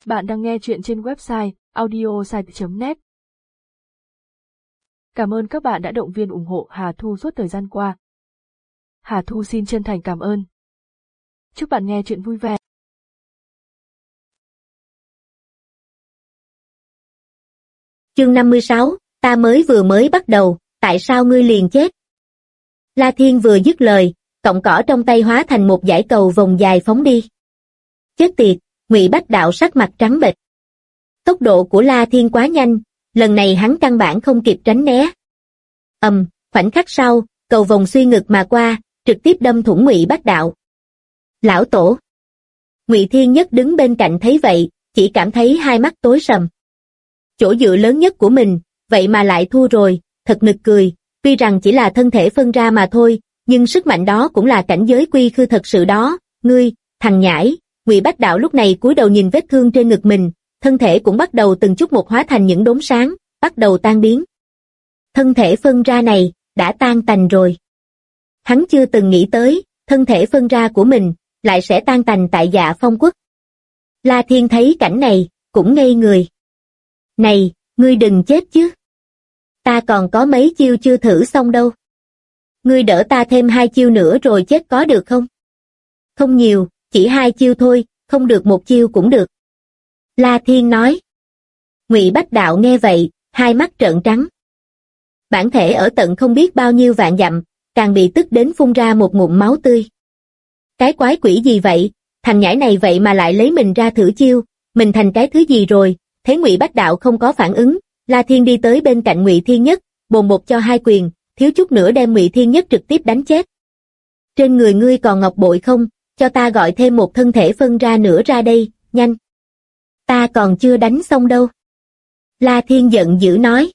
Bạn đang nghe chuyện trên website audiosite.net. Cảm ơn các bạn đã động viên ủng hộ Hà Thu suốt thời gian qua. Hà Thu xin chân thành cảm ơn. Chúc bạn nghe chuyện vui vẻ. Chương 56, ta mới bắt đầu, tại sao ngươi liền chết? La Thiên vừa dứt lời, cọng cỏ trong tay hóa thành một dải cầu vòng dài phóng đi. Chết tiệt, Ngụy Bách Đạo sắc mặt trắng bệch. Tốc độ của La Thiên quá nhanh, lần này hắn căn bản không kịp tránh né. Khoảnh khắc sau, cầu vòng xuyên ngực mà qua, trực tiếp đâm thủng Ngụy Bách Đạo. Lão tổ. Ngụy Thiên Nhất đứng bên cạnh thấy vậy, chỉ cảm thấy hai mắt tối sầm. Chỗ dựa lớn nhất của mình, vậy mà lại thua rồi, thật nực cười, tuy rằng chỉ là thân thể phân ra mà thôi, nhưng sức mạnh đó cũng là cảnh giới quy khư thật sự đó, ngươi, thằng nhãi. Ngụy Bách Đạo lúc này cúi đầu nhìn vết thương trên ngực mình, thân thể cũng bắt đầu từng chút một hóa thành những đốm sáng, bắt đầu tan biến. Thân thể phân ra này, đã tan tành rồi. Hắn chưa từng nghĩ tới, thân thể phân ra của mình, lại sẽ tan tành tại Dạ Phong Quốc. La Thiên thấy cảnh này, cũng ngây người. Này, ngươi đừng chết chứ. Ta còn có mấy chiêu chưa thử xong đâu. Ngươi đỡ ta thêm 2 chiêu nữa rồi chết có được không? Không nhiều, chỉ 2 chiêu thôi, không được 1 chiêu cũng được. La Thiên nói. Ngụy Bách Đạo nghe vậy, hai mắt trợn trắng. Bản thể ở tận không biết bao nhiêu vạn dặm, càng bị tức đến phun ra một ngụm máu tươi. Cái quái quỷ gì vậy, thằng nhãi này vậy mà lại lấy mình ra thử chiêu, mình thành cái thứ gì rồi? Thấy Ngụy Bách Đạo không có phản ứng, La Thiên đi tới bên cạnh Ngụy Thiên Nhất, bồn một cho 2 quyền, thiếu chút nữa đem Ngụy Thiên Nhất trực tiếp đánh chết. Trên người ngươi còn ngọc bội không? Cho ta gọi thêm một thân thể phân ra nữa ra đây, nhanh. Ta còn chưa đánh xong đâu. La Thiên giận dữ nói.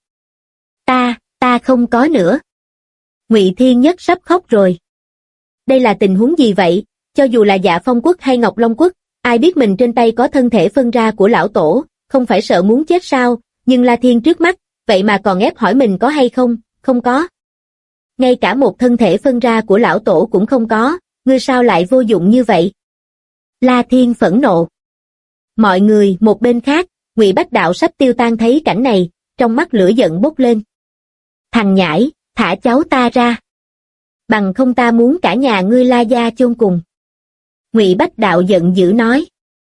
Ta không có nữa. Ngụy Thiên Nhất sắp khóc rồi. Đây là tình huống gì vậy? Cho dù là Dạ Phong Quốc hay Ngọc Long Quốc, ai biết mình trên tay có thân thể phân ra của lão tổ, không phải sợ muốn chết sao? Nhưng La Thiên trước mắt, vậy mà còn ép hỏi mình có hay không? Không có. Ngay cả một thân thể phân ra của lão tổ cũng không có, ngươi sao lại vô dụng như vậy? La Thiên phẫn nộ. Mọi người một bên khác, Ngụy Bách Đạo sắp tiêu tan thấy cảnh này, trong mắt lửa giận bốc lên. Thằng nhãi, thả cháu ta ra. Bằng không ta muốn cả nhà ngươi La gia chôn cùng. Ngụy Bách Đạo giận dữ nói.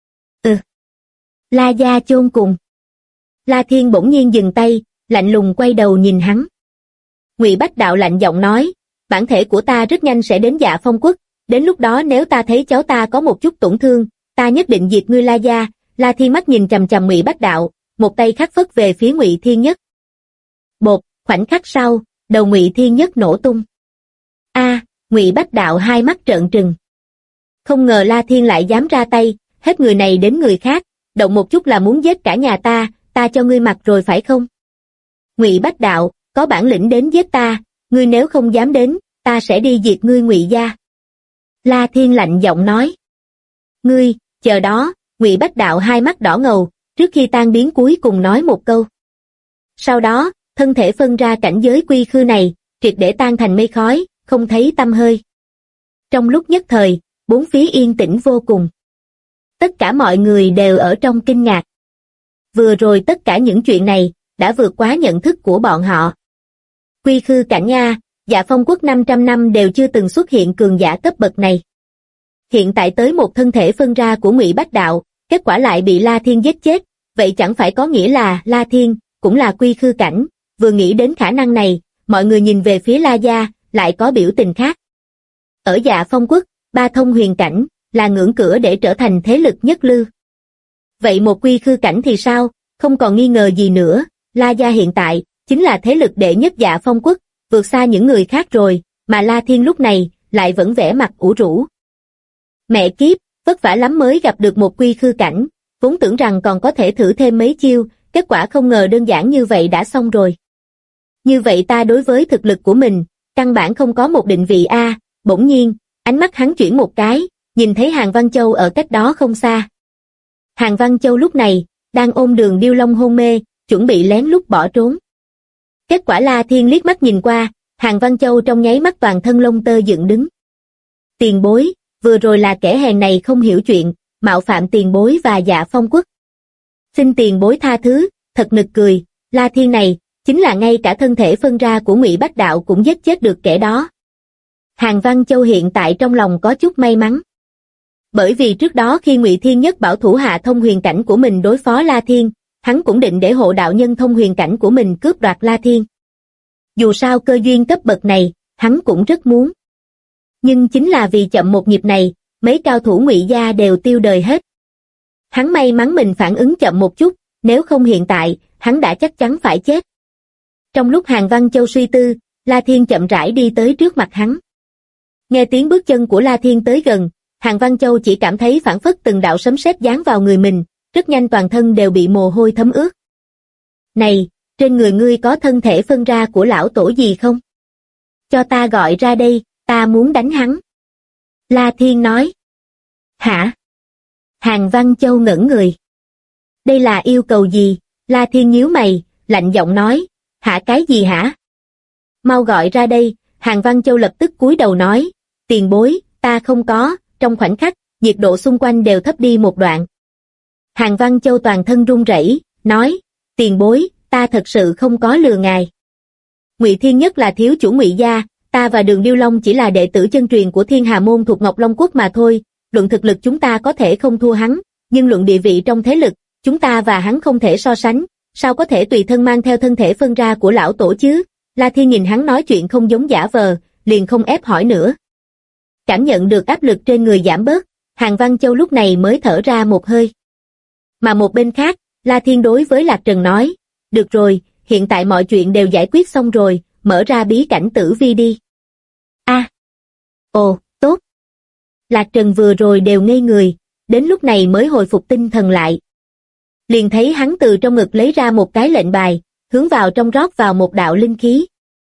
La gia chôn cùng. La Thiên bỗng nhiên dừng tay, lạnh lùng quay đầu nhìn hắn. Ngụy Bách Đạo lạnh giọng nói, bản thể của ta rất nhanh sẽ đến Dạ Phong Quốc, đến lúc đó nếu ta thấy cháu ta có một chút tổn thương, ta nhất định diệt ngươi La gia. La Thiên mắt nhìn chằm chằm Ngụy Bách Đạo, một tay khắc phất về phía Ngụy Thiên Nhất. Bột, khoảnh khắc sau, đầu Ngụy Thiên Nhất nổ tung. Ngụy Bách Đạo hai mắt trợn trừng. Không ngờ La Thiên lại dám ra tay, hết người này đến người khác, động một chút là muốn giết cả nhà ta cho ngươi mặc rồi phải không? Ngụy Bách Đạo, có bản lĩnh đến giết ta, ngươi nếu không dám đến, ta sẽ đi diệt ngươi Ngụy gia. La Thiên lạnh giọng nói. Ngươi, chờ đó. Ngụy Bách Đạo hai mắt đỏ ngầu, trước khi tan biến cuối cùng nói một câu. Sau đó, thân thể phân ra cảnh giới quy khư này, triệt để tan thành mây khói, không thấy tăm hơi. Trong lúc nhất thời, bốn phía yên tĩnh vô cùng. Tất cả mọi người đều ở trong kinh ngạc. Vừa rồi tất cả những chuyện này, đã vượt quá nhận thức của bọn họ. Quy khư cảnh A, Dạ Phong Quốc 500 năm đều chưa từng xuất hiện cường giả cấp bậc này. Hiện tại tới một thân thể phân ra của Ngụy Bách Đạo, kết quả lại bị La Thiên giết chết, vậy chẳng phải có nghĩa là La Thiên cũng là quy khư cảnh? Vừa nghĩ đến khả năng này, mọi người nhìn về phía La gia, lại có biểu tình khác. Ở Dạ Phong Quốc, 3 thông huyền cảnh là ngưỡng cửa để trở thành thế lực nhất lưu. Vậy một quy khư cảnh thì sao? Không còn nghi ngờ gì nữa, La gia hiện tại chính là thế lực đệ nhất Dạ Phong Quốc, vượt xa những người khác rồi, mà La Thiên lúc này lại vẫn vẻ mặt ủ rũ. Mẹ kiếp, vất vả lắm mới gặp được một quy khư cảnh, vốn tưởng rằng còn có thể thử thêm mấy chiêu, kết quả không ngờ đơn giản như vậy đã xong rồi. Như vậy ta đối với thực lực của mình, căn bản không có một định vị A. Bỗng nhiên, ánh mắt hắn chuyển một cái, nhìn thấy Hàn Văn Châu ở cách đó không xa. Hàn Văn Châu lúc này, đang ôm Đường Điêu Long hôn mê, chuẩn bị lén lút bỏ trốn. Kết quả La Thiên liếc mắt nhìn qua, Hàn Văn Châu trong nháy mắt toàn thân lông tơ dựng đứng. Tiền bối, vừa rồi là kẻ hèn này không hiểu chuyện, mạo phạm tiền bối và Dạ Phong Quốc. Xin tiền bối tha thứ, thật nực cười, La Thiên này, chính là ngay cả thân thể phân ra của Ngụy Bách Đạo cũng giết chết được kẻ đó. Hàn Văn Châu hiện tại trong lòng có chút may mắn. Bởi vì trước đó khi Ngụy Thiên Nhất bảo thủ hạ thông huyền cảnh của mình đối phó La Thiên, hắn cũng định để hộ đạo nhân thông huyền cảnh của mình cướp đoạt La Thiên. Dù sao cơ duyên cấp bậc này, hắn cũng rất muốn. Nhưng chính là vì chậm một nhịp này, mấy cao thủ Ngụy gia đều tiêu đời hết. Hắn may mắn mình phản ứng chậm một chút, nếu không hiện tại, hắn đã chắc chắn phải chết. Trong lúc Hàn Văn Châu suy tư, La Thiên chậm rãi đi tới trước mặt hắn. Nghe tiếng bước chân của La Thiên tới gần, Hàn Văn Châu chỉ cảm thấy phảng phất từng đạo sấm sét giáng vào người mình, rất nhanh toàn thân đều bị mồ hôi thấm ướt. Này, trên người ngươi có thân thể phân ra của lão tổ gì không? Cho ta gọi ra đây, ta muốn đánh hắn. La Thiên nói. Hả? Hàn Văn Châu ngẩn người. Đây là yêu cầu gì? La Thiên nhíu mày, lạnh giọng nói. Hả cái gì hả? Mau gọi ra đây. Hàn Văn Châu lập tức cúi đầu nói. Tiền bối, ta không có. Trong khoảnh khắc, nhiệt độ xung quanh đều thấp đi một đoạn. Hàn Văn Châu toàn thân run rẩy, nói. Tiền bối, ta thật sự không có lừa ngài. Ngụy Thiên Nhất là thiếu chủ Ngụy gia, ta và Đường Điêu Long chỉ là đệ tử chân truyền của Thiên Hà môn thuộc Ngọc Long quốc mà thôi. Luận thực lực chúng ta có thể không thua hắn, nhưng luận địa vị trong thế lực, chúng ta và hắn không thể so sánh, sao có thể tùy thân mang theo thân thể phân ra của lão tổ chứ? La Thiên nhìn hắn nói chuyện không giống giả vờ, liền không ép hỏi nữa. Cảm nhận được áp lực trên người giảm bớt, Hàn Văn Châu lúc này mới thở ra một hơi. Mà một bên khác, La Thiên đối với Lạc Trần nói, được rồi, hiện tại mọi chuyện đều giải quyết xong rồi, mở ra bí cảnh tử vi đi. Ồ, tốt. Lạc Trần vừa rồi đều ngây người, đến lúc này mới hồi phục tinh thần lại. Liền thấy hắn từ trong ngực lấy ra một cái lệnh bài, hướng vào trong rót vào một đạo linh khí.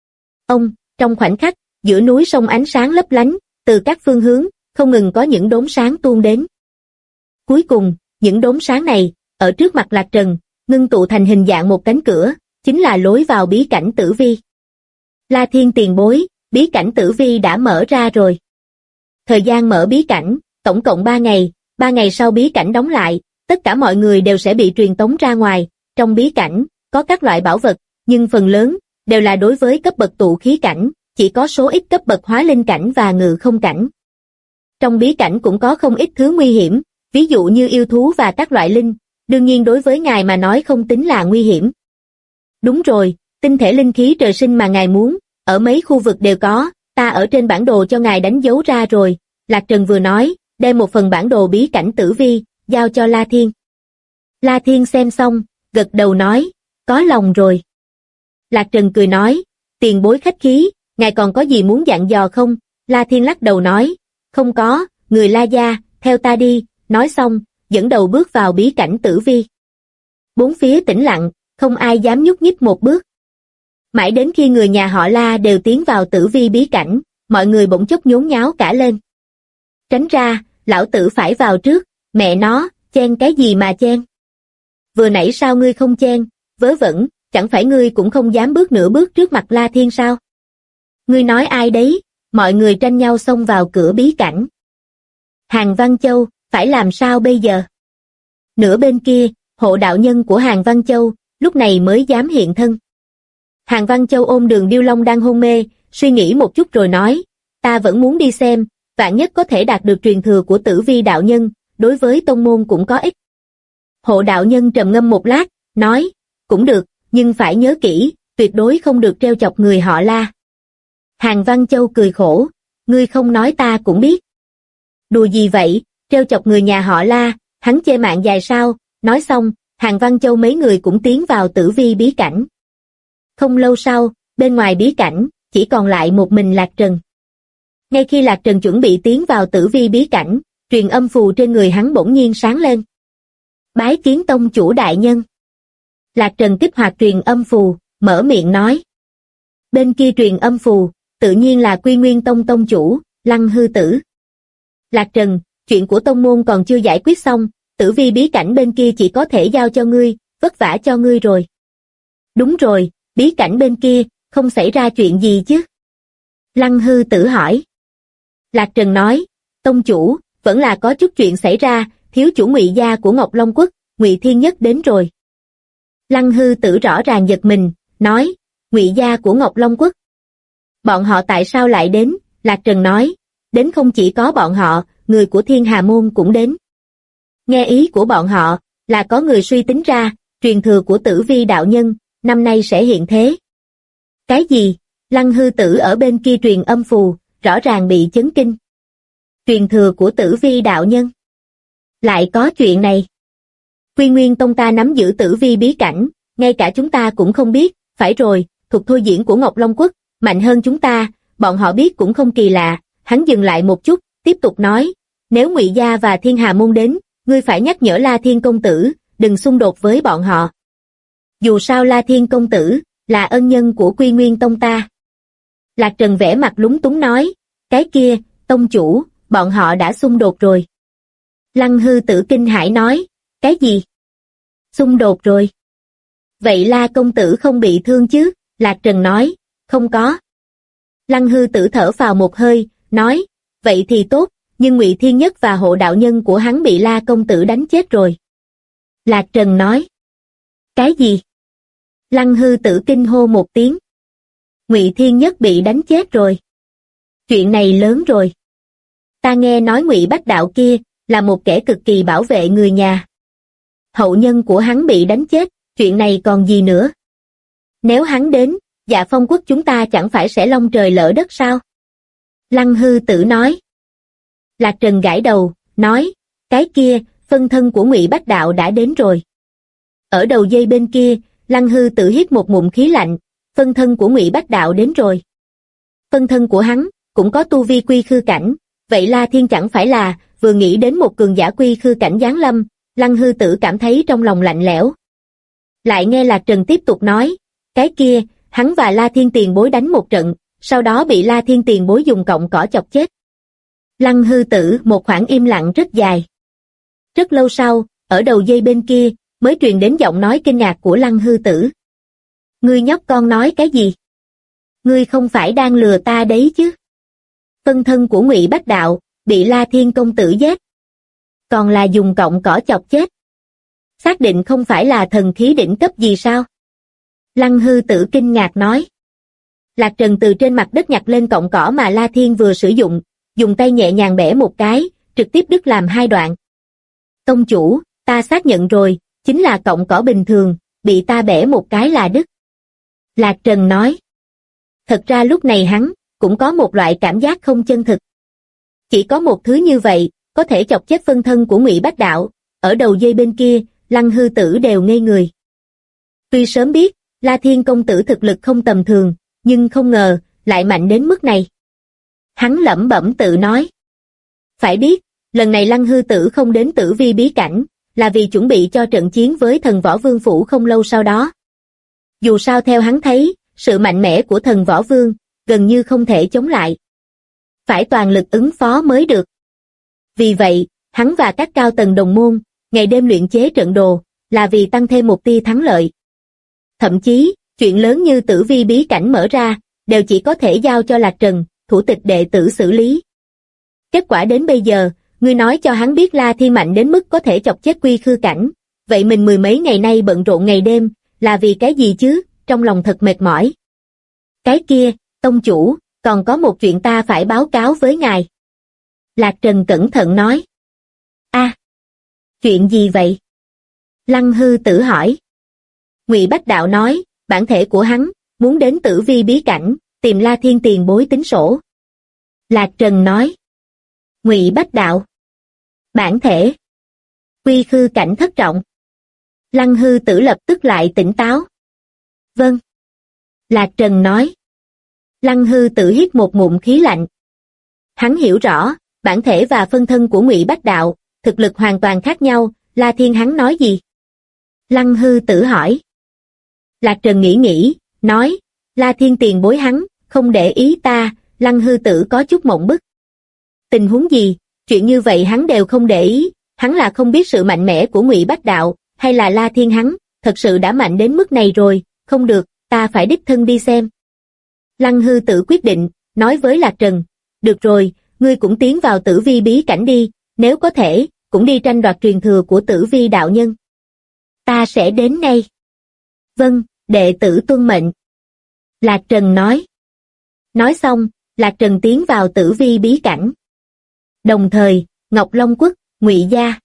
Trong khoảnh khắc, giữa núi sông ánh sáng lấp lánh, từ các phương hướng, không ngừng có những đốm sáng tuôn đến. Cuối cùng, những đốm sáng này, ở trước mặt Lạc Trần, ngưng tụ thành hình dạng một cánh cửa, chính là lối vào bí cảnh tử vi. La Thiên tiền bối, bí cảnh tử vi đã mở ra rồi. Thời gian mở bí cảnh, tổng cộng 3 ngày, 3 ngày sau bí cảnh đóng lại, tất cả mọi người đều sẽ bị truyền tống ra ngoài. Trong bí cảnh, có các loại bảo vật, nhưng phần lớn, đều là đối với cấp bậc tụ khí cảnh, chỉ có số ít cấp bậc hóa linh cảnh và ngự không cảnh. Trong bí cảnh cũng có không ít thứ nguy hiểm, ví dụ như yêu thú và các loại linh, đương nhiên đối với ngài mà nói không tính là nguy hiểm. Đúng rồi, tinh thể linh khí trời sinh mà ngài muốn, ở mấy khu vực đều có, ta ở trên bản đồ cho ngài đánh dấu ra rồi. Lạc Trần vừa nói, đem một phần bản đồ bí cảnh tử vi, giao cho La Thiên. La Thiên xem xong, gật đầu nói, có lòng rồi. Lạc Trần cười nói, tiền bối khách khí, ngài còn có gì muốn dặn dò không? La Thiên lắc đầu nói, không có, người La gia, theo ta đi, nói xong, dẫn đầu bước vào bí cảnh tử vi. Bốn phía tĩnh lặng, không ai dám nhúc nhích một bước. Mãi đến khi người nhà họ La đều tiến vào tử vi bí cảnh, mọi người bỗng chốc nhốn nháo cả lên. Tránh ra, lão tử phải vào trước, mẹ nó, chen cái gì mà chen? Vừa nãy sao ngươi không chen, vớ vẩn, chẳng phải ngươi cũng không dám bước nửa bước trước mặt La Thiên sao? Ngươi nói ai đấy? Mọi người tranh nhau xông vào cửa bí cảnh. Hàn Văn Châu, phải làm sao bây giờ? Nửa bên kia, hộ đạo nhân của Hàn Văn Châu, lúc này mới dám hiện thân. Hàn Văn Châu ôm Đường Điêu Long đang hôn mê, suy nghĩ một chút rồi nói, ta vẫn muốn đi xem, vạn nhất có thể đạt được truyền thừa của Tử Vi đạo nhân, đối với tông môn cũng có ích. Hộ đạo nhân trầm ngâm một lát, nói, cũng được, nhưng phải nhớ kỹ, tuyệt đối không được trêu chọc người họ La. Hàn Văn Châu cười khổ, ngươi không nói ta cũng biết. Đùa gì vậy, trêu chọc người nhà họ La, hắn chê mạng dài sao? Nói xong, Hàn Văn Châu mấy người cũng tiến vào tử vi bí cảnh. Không lâu sau, bên ngoài bí cảnh, chỉ còn lại một mình Lạc Trần. Ngay khi Lạc Trần chuẩn bị tiến vào tử vi bí cảnh, truyền âm phù trên người hắn bỗng nhiên sáng lên. Bái kiến tông chủ đại nhân. Lạc Trần kích hoạt truyền âm phù, mở miệng nói. Bên kia truyền âm phù, tự nhiên là Quy Nguyên Tông tông chủ, Lăng Hư Tử. Lạc Trần, chuyện của tông môn còn chưa giải quyết xong, tử vi bí cảnh bên kia chỉ có thể giao cho ngươi, vất vả cho ngươi rồi. Đúng rồi, bí cảnh bên kia, không xảy ra chuyện gì chứ? Lăng Hư Tử hỏi. Lạc Trần nói, tông chủ, vẫn là có chút chuyện xảy ra, thiếu chủ Ngụy gia của Ngọc Long quốc, Ngụy Thiên Nhất đến rồi. Lăng Hư Tử rõ ràng giật mình, nói, Ngụy gia của Ngọc Long Quốc. Bọn họ tại sao lại đến? Lạc Trần nói, đến không chỉ có bọn họ, người của Thiên Hà Môn cũng đến. Nghe ý của bọn họ, là có người suy tính ra, truyền thừa của Tử Vi đạo nhân, năm nay sẽ hiện thế. Cái gì? Lăng Hư Tử ở bên kia truyền âm phù, rõ ràng bị chấn kinh. Truyền thừa của Tử Vi đạo nhân. Lại có chuyện này. Quy Nguyên Tông ta nắm giữ Tử Vi bí cảnh, ngay cả chúng ta cũng không biết, phải rồi, thuộc thôi diễn của Ngọc Long Quốc, mạnh hơn chúng ta, bọn họ biết cũng không kỳ lạ. Hắn dừng lại một chút, tiếp tục nói, nếu Ngụy gia và Thiên Hà Môn đến, ngươi phải nhắc nhở La Thiên công tử, đừng xung đột với bọn họ. Dù sao La Thiên công tử là ân nhân của Quy Nguyên Tông ta. Lạc Trần vẽ mặt lúng túng nói, cái kia, tông chủ, bọn họ đã xung đột rồi. Lăng Hư Tử kinh hãi nói, cái gì? Xung đột rồi. Vậy La công tử không bị thương chứ? Lạc Trần nói, không có. Lăng Hư Tử thở phào một hơi, nói, vậy thì tốt, nhưng Ngụy Thiên Nhất và hộ đạo nhân của hắn bị La công tử đánh chết rồi. Lạc Trần nói, cái gì? Lăng Hư Tử kinh hô một tiếng. Ngụy Thiên Nhất bị đánh chết rồi. Chuyện này lớn rồi. Ta nghe nói Ngụy Bách Đạo kia là một kẻ cực kỳ bảo vệ người nhà. Hậu nhân của hắn bị đánh chết, chuyện này còn gì nữa? Nếu hắn đến, Dạ Phong quốc chúng ta chẳng phải sẽ long trời lỡ đất sao? Lăng Hư Tử nói. Lạc Trần gãi đầu, nói, cái kia, phân thân của Ngụy Bách Đạo đã đến rồi. Ở đầu dây bên kia, Lăng Hư Tử hít một ngụm khí lạnh, phân thân của Ngụy Bách Đạo đến rồi. Phân thân của hắn, cũng có tu vi quy khư cảnh, vậy La Thiên chẳng phải là, vừa nghĩ đến một cường giả quy khư cảnh giáng lâm, Lăng Hư Tử cảm thấy trong lòng lạnh lẽo. Lại nghe Lạc Trần tiếp tục nói, cái kia, hắn và La Thiên tiền bối đánh một trận, sau đó bị La Thiên tiền bối dùng cọng cỏ chọc chết. Lăng Hư Tử một khoảng im lặng rất dài. Rất lâu sau, ở đầu dây bên kia, mới truyền đến giọng nói kinh ngạc của Lăng Hư Tử. Ngươi nhóc con nói cái gì? Ngươi không phải đang lừa ta đấy chứ? Phân thân của Ngụy Bách Đạo, bị La Thiên công tử giết. Còn là dùng cọng cỏ chọc chết. Xác định không phải là thần khí đỉnh cấp gì sao? Lăng Hư Tử kinh ngạc nói. Lạc Trần từ trên mặt đất nhặt lên cọng cỏ mà La Thiên vừa sử dụng, dùng tay nhẹ nhàng bẻ một cái, trực tiếp đứt làm hai đoạn. Tông chủ, ta xác nhận rồi, chính là cọng cỏ bình thường, bị ta bẻ một cái là đứt. Lạc Trần nói. Thật ra lúc này hắn, cũng có một loại cảm giác không chân thực. Chỉ có một thứ như vậy, có thể chọc chết phân thân của Ngụy Bách Đạo, ở đầu dây bên kia, Lăng Hư Tử đều ngây người. Tuy sớm biết, La Thiên công tử thực lực không tầm thường, nhưng không ngờ, lại mạnh đến mức này. Hắn lẩm bẩm tự nói. Phải biết, lần này Lăng Hư Tử không đến Tử Vi bí cảnh, là vì chuẩn bị cho trận chiến với thần Võ Vương Phủ không lâu sau đó. Dù sao theo hắn thấy, sự mạnh mẽ của thần Võ Vương, gần như không thể chống lại. Phải toàn lực ứng phó mới được. Vì vậy, hắn và các cao tầng đồng môn, ngày đêm luyện chế trận đồ, là vì tăng thêm một tia thắng lợi. Thậm chí, chuyện lớn như Tử Vi bí cảnh mở ra, đều chỉ có thể giao cho Lạc Trần, thủ tịch đệ tử xử lý. Kết quả đến bây giờ, ngươi nói cho hắn biết La Thiên mạnh đến mức có thể chọc chết quy khư cảnh, vậy mình mười mấy ngày nay bận rộn ngày đêm, là vì cái gì chứ, trong lòng thật mệt mỏi. Cái kia, tông chủ, còn có một chuyện ta phải báo cáo với ngài. Lạc Trần cẩn thận nói. Chuyện gì vậy? Lăng Hư Tử hỏi. Ngụy Bách Đạo nói, bản thể của hắn, muốn đến Tử Vi bí cảnh, tìm La Thiên tiền bối tính sổ. Lạc Trần nói. Ngụy Bách Đạo. Bản thể. Quy khư cảnh thất trọng. Lăng Hư Tử lập tức lại tỉnh táo. Vâng. Lạc Trần nói. Lăng Hư Tử hít một ngụm khí lạnh. Hắn hiểu rõ, bản thể và phân thân của Ngụy Bách Đạo, thực lực hoàn toàn khác nhau, La Thiên hắn nói gì? Lăng Hư Tử hỏi. Lạc Trần nghĩ, nói, La Thiên tiền bối hắn, không để ý ta, Lăng Hư Tử có chút mộng bức. Tình huống gì, chuyện như vậy hắn đều không để ý, hắn là không biết sự mạnh mẽ của Ngụy Bách Đạo, hay là La Thiên hắn, thật sự đã mạnh đến mức này rồi, không được, ta phải đích thân đi xem. Lăng Hư Tử quyết định, nói với Lạc Trần, được rồi, ngươi cũng tiến vào Tử Vi bí cảnh đi, nếu có thể, cũng đi tranh đoạt truyền thừa của Tử Vi đạo nhân. Ta sẽ đến ngay. Vâng, đệ tử tuân mệnh. Lạc Trần nói. Nói xong, Lạc Trần tiến vào Tử Vi bí cảnh. Đồng thời, Ngọc Long Quốc, Ngụy Gia.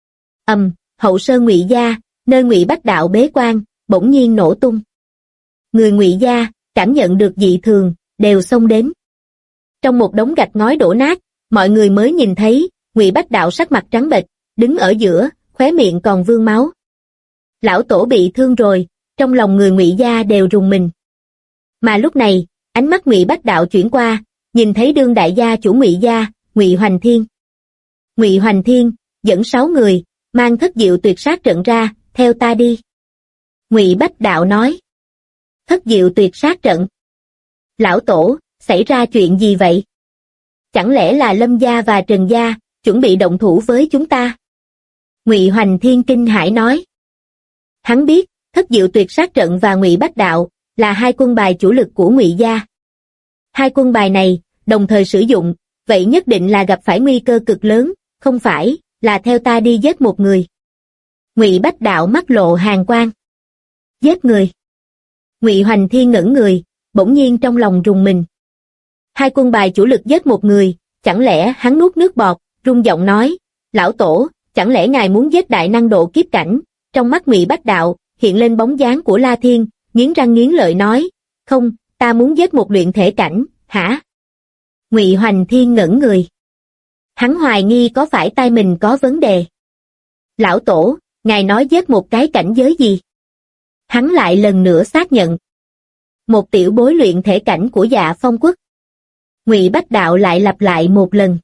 Hậu sơn Ngụy Gia, nơi Ngụy Bách Đạo bế quan, bỗng nhiên nổ tung. Người Ngụy Gia cảm nhận được dị thường, đều xông đến. Trong một đống gạch ngói đổ nát, mọi người mới nhìn thấy Ngụy Bách Đạo sắc mặt trắng bệch, đứng ở giữa, khóe miệng còn vương máu. Lão tổ bị thương rồi, trong lòng người Ngụy Gia đều rùng mình. Mà lúc này, ánh mắt Ngụy Bách Đạo chuyển qua, nhìn thấy đương đại gia chủ Ngụy Gia, Ngụy Hoành Thiên. Ngụy Hoành Thiên dẫn 6 người, mang Thất Diệu Tuyệt Sát trận ra, theo ta đi. Ngụy Bách Đạo nói. Thất Diệu Tuyệt Sát trận. Lão tổ, xảy ra chuyện gì vậy? Chẳng lẽ là Lâm gia và Trần gia chuẩn bị động thủ với chúng ta? Ngụy Hoành Thiên kinh hãi nói. Hắn biết, Thất Diệu Tuyệt Sát trận và Ngụy Bách Đạo là hai quân bài chủ lực của Ngụy gia. Hai quân bài này đồng thời sử dụng, vậy nhất định là gặp phải nguy cơ cực lớn, không phải là theo ta đi giết một người. Ngụy Bách Đạo mắt lộ hàn quang. Giết người. Ngụy Hoành Thiên ngẩn người, bỗng nhiên trong lòng rùng mình. Hai quân bài chủ lực giết một người, chẳng lẽ hắn nuốt nước bọt, rung giọng nói, lão tổ, chẳng lẽ ngài muốn giết đại năng độ kiếp cảnh? Trong mắt Ngụy Bách Đạo hiện lên bóng dáng của La Thiên, nghiến răng nghiến lợi nói, không, ta muốn giết một luyện thể cảnh, hả? Ngụy Hoành Thiên ngẩn người. Hắn hoài nghi có phải tai mình có vấn đề. Lão tổ, ngài nói giết một cái cảnh giới gì? Hắn lại lần nữa xác nhận. Một tiểu bối luyện thể cảnh của Dạ Phong Quốc. Ngụy Bách Đạo lại lặp lại một lần.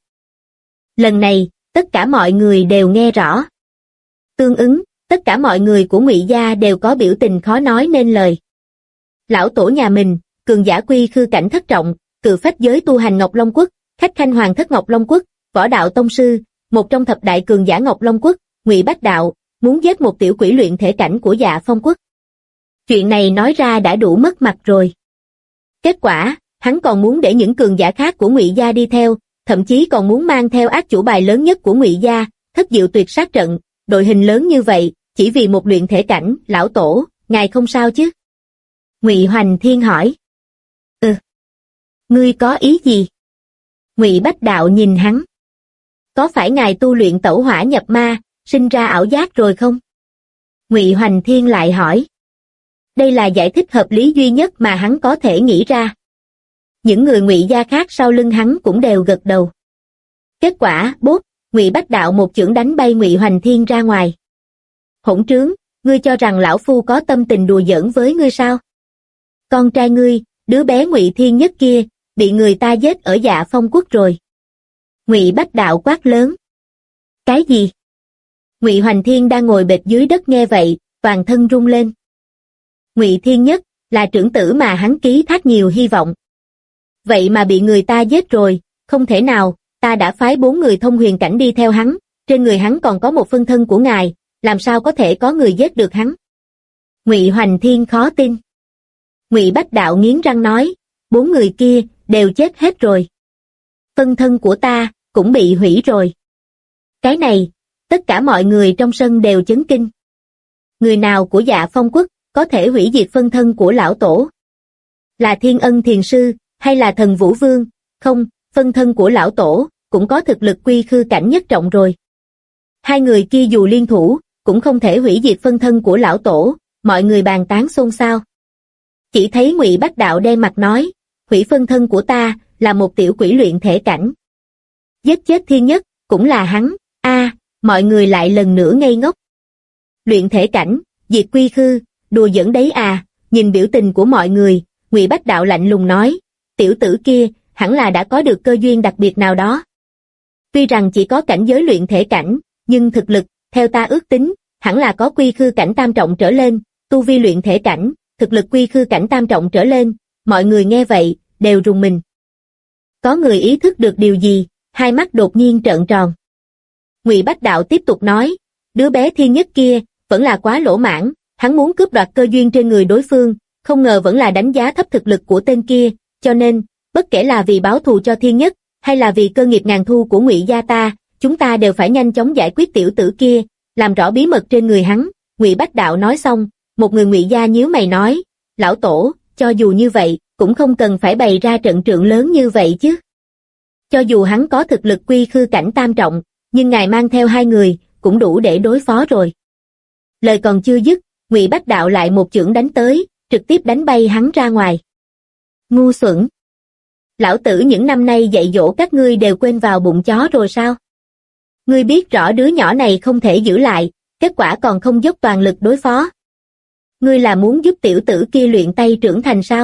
Lần này, tất cả mọi người đều nghe rõ. Tương ứng, tất cả mọi người của Ngụy gia đều có biểu tình khó nói nên lời. Lão tổ nhà mình, cường giả quy khư cảnh thất trọng, cự phách giới tu hành Ngọc Long Quốc, khách khanh hoàng thất Ngọc Long Quốc, võ đạo tông sư, một trong thập đại cường giả Ngọc Long Quốc, Ngụy Bách Đạo, muốn giết một tiểu quỷ luyện thể cảnh của Dạ Phong Quốc. Chuyện này nói ra đã đủ mất mặt rồi. Kết quả, hắn còn muốn để những cường giả khác của Ngụy gia đi theo, thậm chí còn muốn mang theo ác chủ bài lớn nhất của Ngụy gia, Thất Diệu Tuyệt Sát trận, đội hình lớn như vậy, chỉ vì một luyện thể cảnh, lão tổ, ngài không sao chứ? Ngụy Hoành Thiên hỏi. Ngươi có ý gì? Ngụy Bách Đạo nhìn hắn. Có phải ngài tu luyện tẩu hỏa nhập ma, sinh ra ảo giác rồi không? Ngụy Hoành Thiên lại hỏi. Đây là giải thích hợp lý duy nhất mà hắn có thể nghĩ ra. Những người Ngụy gia khác sau lưng hắn cũng đều gật đầu. Kết quả, bốp, Ngụy Bách Đạo một chưởng đánh bay Ngụy Hoành Thiên ra ngoài. Hỗn trướng, ngươi cho rằng lão phu có tâm tình đùa giỡn với ngươi sao? Con trai ngươi, đứa bé Ngụy Thiên Nhất kia, bị người ta giết ở Dạ Phong Quốc rồi. Ngụy Bách Đạo quát lớn. Cái gì? Ngụy Hoành Thiên đang ngồi bệt dưới đất nghe vậy, toàn thân rung lên. Ngụy Thiên Nhất là trưởng tử mà hắn ký thác nhiều hy vọng. Vậy mà bị người ta giết rồi, không thể nào, ta đã phái 4 người thông huyền cảnh đi theo hắn, trên người hắn còn có một phân thân của ngài, làm sao có thể có người giết được hắn? Ngụy Hoành Thiên khó tin. Ngụy Bách Đạo nghiến răng nói, 4 người kia đều chết hết rồi. Phân thân của ta cũng bị hủy rồi. Cái này, tất cả mọi người trong sân đều chấn kinh. Người nào của Dạ Phong Quốc có thể hủy diệt phân thân của lão tổ? Là Thiên Ân Thiền Sư, hay là Thần Vũ Vương? Không, phân thân của lão tổ cũng có thực lực quy khư cảnh nhất trọng rồi. Hai người kia dù liên thủ, cũng không thể hủy diệt phân thân của lão tổ, mọi người bàn tán xôn xao. Chỉ thấy Ngụy Bách Đạo đen mặt nói, hủy phân thân của ta là một tiểu quỷ luyện thể cảnh. Giết chết Thiên Nhất cũng là hắn. Mọi người lại lần nữa ngây ngốc. Luyện thể cảnh, diệt quy khư, đùa giỡn đấy à? Nhìn biểu tình của mọi người, Ngụy Bách Đạo lạnh lùng nói, tiểu tử kia hẳn là đã có được cơ duyên đặc biệt nào đó. Tuy rằng chỉ có cảnh giới luyện thể cảnh, nhưng thực lực, theo ta ước tính, hẳn là có quy khư cảnh tam trọng trở lên, tu vi luyện thể cảnh, thực lực quy khư cảnh tam trọng trở lên. Mọi người nghe vậy, đều rùng mình. Có người ý thức được điều gì, hai mắt đột nhiên trợn tròn. Ngụy Bách Đạo tiếp tục nói, đứa bé Thiên Nhất kia vẫn là quá lỗ mãn, hắn muốn cướp đoạt cơ duyên trên người đối phương, không ngờ vẫn là đánh giá thấp thực lực của tên kia, cho nên, bất kể là vì báo thù cho Thiên Nhất, hay là vì cơ nghiệp ngàn thu của Ngụy gia ta, chúng ta đều phải nhanh chóng giải quyết tiểu tử kia, làm rõ bí mật trên người hắn, Ngụy Bách Đạo nói xong, một người Ngụy gia nhíu mày nói, lão tổ, cho dù như vậy, cũng không cần phải bày ra trận trượng lớn như vậy chứ. Cho dù hắn có thực lực quy khư cảnh tam trọng, nhưng ngài mang theo 2 người, cũng đủ để đối phó rồi. Lời còn chưa dứt, Ngụy Bách Đạo lại một chưởng đánh tới, trực tiếp đánh bay hắn ra ngoài. Ngu xuẩn! Lão tử những năm nay dạy dỗ các ngươi đều quên vào bụng chó rồi sao? Ngươi biết rõ đứa nhỏ này không thể giữ lại, kết quả còn không dốc toàn lực đối phó. Ngươi là muốn giúp tiểu tử kia luyện tay trưởng thành sao?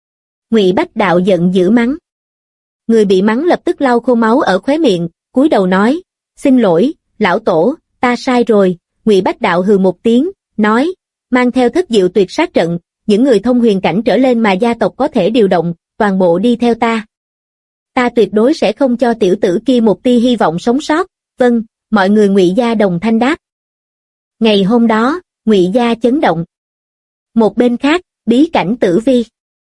Ngụy Bách Đạo giận dữ mắng. Người bị mắng lập tức lau khô máu ở khóe miệng, cúi đầu nói, xin lỗi, lão tổ, ta sai rồi. Ngụy Bách Đạo hừ một tiếng, nói, mang theo thất diệu tuyệt sát trận, những người thông huyền cảnh trở lên mà gia tộc có thể điều động, toàn bộ đi theo ta. Ta tuyệt đối sẽ không cho tiểu tử kia một tia hy vọng sống sót. Vâng, mọi người Ngụy gia đồng thanh đáp. Ngày hôm đó, Ngụy gia chấn động. Một bên khác, bí cảnh Tử Vi.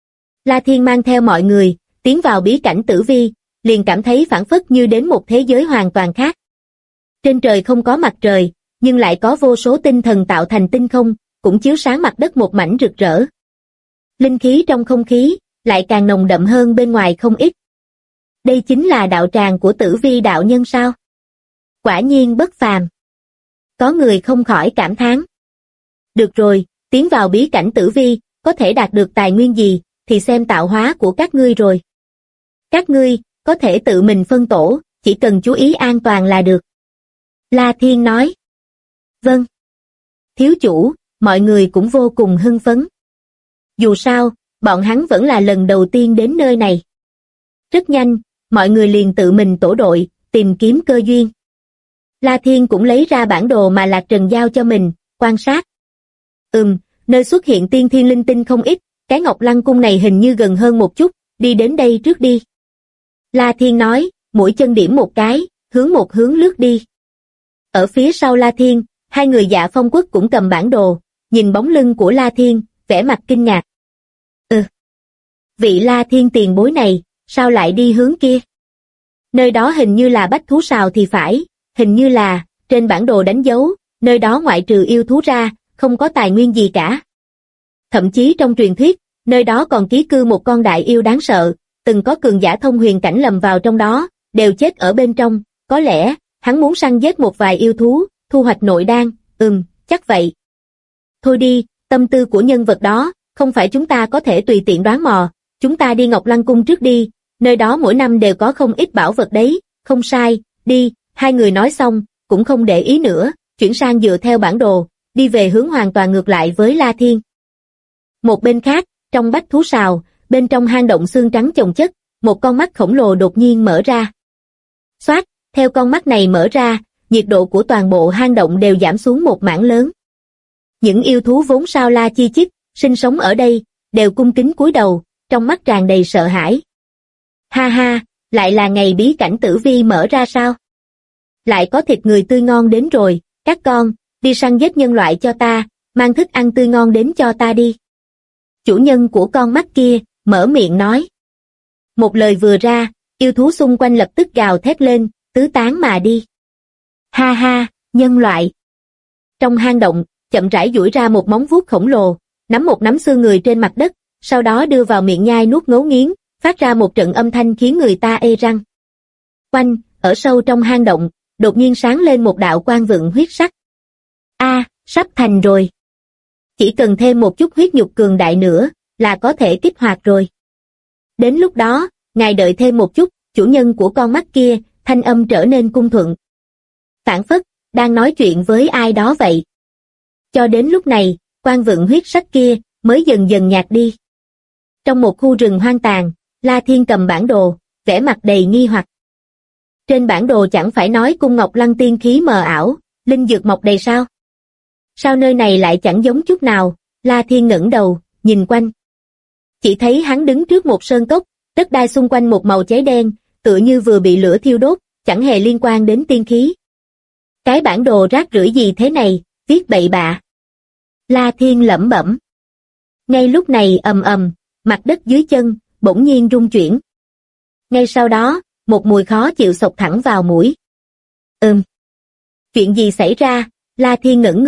La Thiên mang theo mọi người, tiến vào bí cảnh Tử Vi, liền cảm thấy phảng phất như đến một thế giới hoàn toàn khác. Trên trời không có mặt trời, nhưng lại có vô số tinh thần tạo thành tinh không, cũng chiếu sáng mặt đất một mảnh rực rỡ. Linh khí trong không khí, lại càng nồng đậm hơn bên ngoài không ít. Đây chính là đạo tràng của Tử Vi đạo nhân sao? Quả nhiên bất phàm. Có người không khỏi cảm thán. Được rồi, tiến vào bí cảnh Tử Vi, có thể đạt được tài nguyên gì, thì xem tạo hóa của các ngươi rồi. Các ngươi, có thể tự mình phân tổ, chỉ cần chú ý an toàn là được. La Thiên nói. Vâng. Thiếu chủ, mọi người cũng vô cùng hưng phấn. Dù sao, bọn hắn vẫn là lần đầu tiên đến nơi này. Rất nhanh, mọi người liền tự mình tổ đội, tìm kiếm cơ duyên. La Thiên cũng lấy ra bản đồ mà Lạc Trần giao cho mình, quan sát. Nơi xuất hiện tiên thiên linh tinh không ít, cái Ngọc Lăng cung này hình như gần hơn một chút, đi đến đây trước đi. La Thiên nói, mũi chân điểm một cái, hướng một hướng lướt đi. Ở phía sau La Thiên, 2 người Dạ Phong Quốc cũng cầm bản đồ, nhìn bóng lưng của La Thiên, vẻ mặt kinh ngạc. Vị La Thiên tiền bối này, sao lại đi hướng kia? Nơi đó hình như là Bách Thú Sào thì phải, hình như là, trên bản đồ đánh dấu, nơi đó ngoại trừ yêu thú ra, không có tài nguyên gì cả. Thậm chí trong truyền thuyết, nơi đó còn ký cư một con đại yêu đáng sợ, từng có cường giả thông huyền cảnh lầm vào trong đó, đều chết ở bên trong, có lẽ, hắn muốn săn giết một vài yêu thú, thu hoạch nội đan, chắc vậy. Thôi đi, tâm tư của nhân vật đó, không phải chúng ta có thể tùy tiện đoán mò, chúng ta đi Ngọc Lăng Cung trước đi, nơi đó mỗi năm đều có không ít bảo vật đấy, không sai, đi, 2 người nói xong, cũng không để ý nữa, chuyển sang dựa theo bản đồ, đi về hướng hoàn toàn ngược lại với La Thiên. Một bên khác, trong Bách Thú Sào, bên trong hang động xương trắng chồng chất, một con mắt khổng lồ đột nhiên mở ra. Xoát, theo con mắt này mở ra, nhiệt độ của toàn bộ hang động đều giảm xuống một mảng lớn. Những yêu thú vốn sao la chi chít, sinh sống ở đây, đều cung kính cúi đầu, trong mắt tràn đầy sợ hãi. Ha ha, lại là ngày bí cảnh Tử Vi mở ra sao? Lại có thịt người tươi ngon đến rồi, các con, đi săn giết nhân loại cho ta, mang thức ăn tươi ngon đến cho ta đi. Chủ nhân của con mắt kia, mở miệng nói. Một lời vừa ra, yêu thú xung quanh lập tức gào thét lên, tứ tán mà đi. Ha ha, nhân loại. Trong hang động, chậm rãi duỗi ra một móng vuốt khổng lồ, nắm một nắm xương người trên mặt đất, sau đó đưa vào miệng nhai nuốt ngấu nghiến, phát ra một trận âm thanh khiến người ta ê răng. Quanh, ở sâu trong hang động, đột nhiên sáng lên một đạo quang vượng huyết sắc. Sắp thành rồi. Chỉ cần thêm một chút huyết nhục cường đại nữa, là có thể kích hoạt rồi. Đến lúc đó, ngài đợi thêm một chút, chủ nhân của con mắt kia, thanh âm trở nên cung thuận. Phảng phất, đang nói chuyện với ai đó vậy. Cho đến lúc này, quang vượng huyết sắc kia, mới dần dần nhạt đi. Trong một khu rừng hoang tàn, La Thiên cầm bản đồ, vẻ mặt đầy nghi hoặc. Trên bản đồ chẳng phải nói cung Ngọc Lăng tiên khí mờ ảo, linh dược mọc đầy sao? Sao nơi này lại chẳng giống chút nào? La Thiên ngẩng đầu, nhìn quanh. Chỉ thấy hắn đứng trước một sơn cốc, đất đai xung quanh một màu cháy đen, tựa như vừa bị lửa thiêu đốt, chẳng hề liên quan đến tiên khí. Cái bản đồ rác rưởi gì thế này, viết bậy bạ. La Thiên lẩm bẩm. Ngay lúc này ầm ầm, mặt đất dưới chân, bỗng nhiên rung chuyển. Ngay sau đó, một mùi khó chịu xộc thẳng vào mũi. Chuyện gì xảy ra? La Thiên ngẩn người,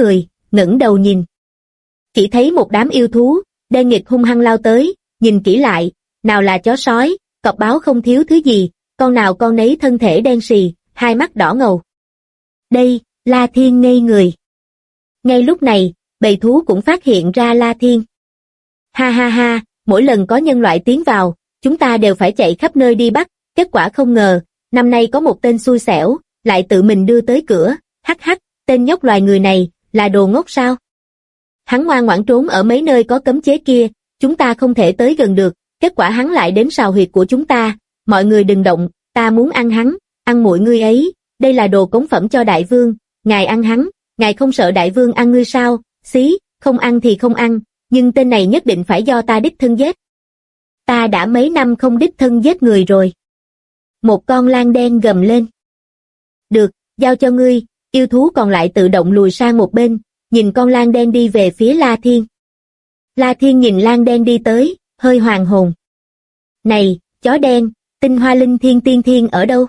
ngẩng đầu nhìn. Chỉ thấy một đám yêu thú, đen nghịt hung hăng lao tới, nhìn kỹ lại, nào là chó sói, cọp báo không thiếu thứ gì, con nào con nấy thân thể đen sì, hai mắt đỏ ngầu. Đây, La Thiên ngây người. Ngay lúc này, bầy thú cũng phát hiện ra La Thiên. Ha ha ha, mỗi lần có nhân loại tiến vào, chúng ta đều phải chạy khắp nơi đi bắt, kết quả không ngờ, năm nay có một tên xui xẻo, lại tự mình đưa tới cửa, hắc hắc, tên nhóc loài người này, là đồ ngốc sao? Hắn ngoan ngoãn trốn ở mấy nơi có cấm chế kia, chúng ta không thể tới gần được, kết quả hắn lại đến sào huyệt của chúng ta, mọi người đừng động, ta muốn ăn hắn, ăn muội ngươi ấy, đây là đồ cống phẩm cho đại vương, ngài ăn hắn, ngài không sợ đại vương ăn ngươi sao? Xí, không ăn thì không ăn, nhưng tên này nhất định phải do ta đích thân giết. Ta đã mấy năm không đích thân giết người rồi. Một con lang đen gầm lên. Được, giao cho ngươi, yêu thú còn lại tự động lùi sang một bên, nhìn con lang đen đi về phía La Thiên. La Thiên nhìn lang đen đi tới, hơi hoàng hồn. Này, chó đen, tinh hoa linh thiên tiên thiên ở đâu?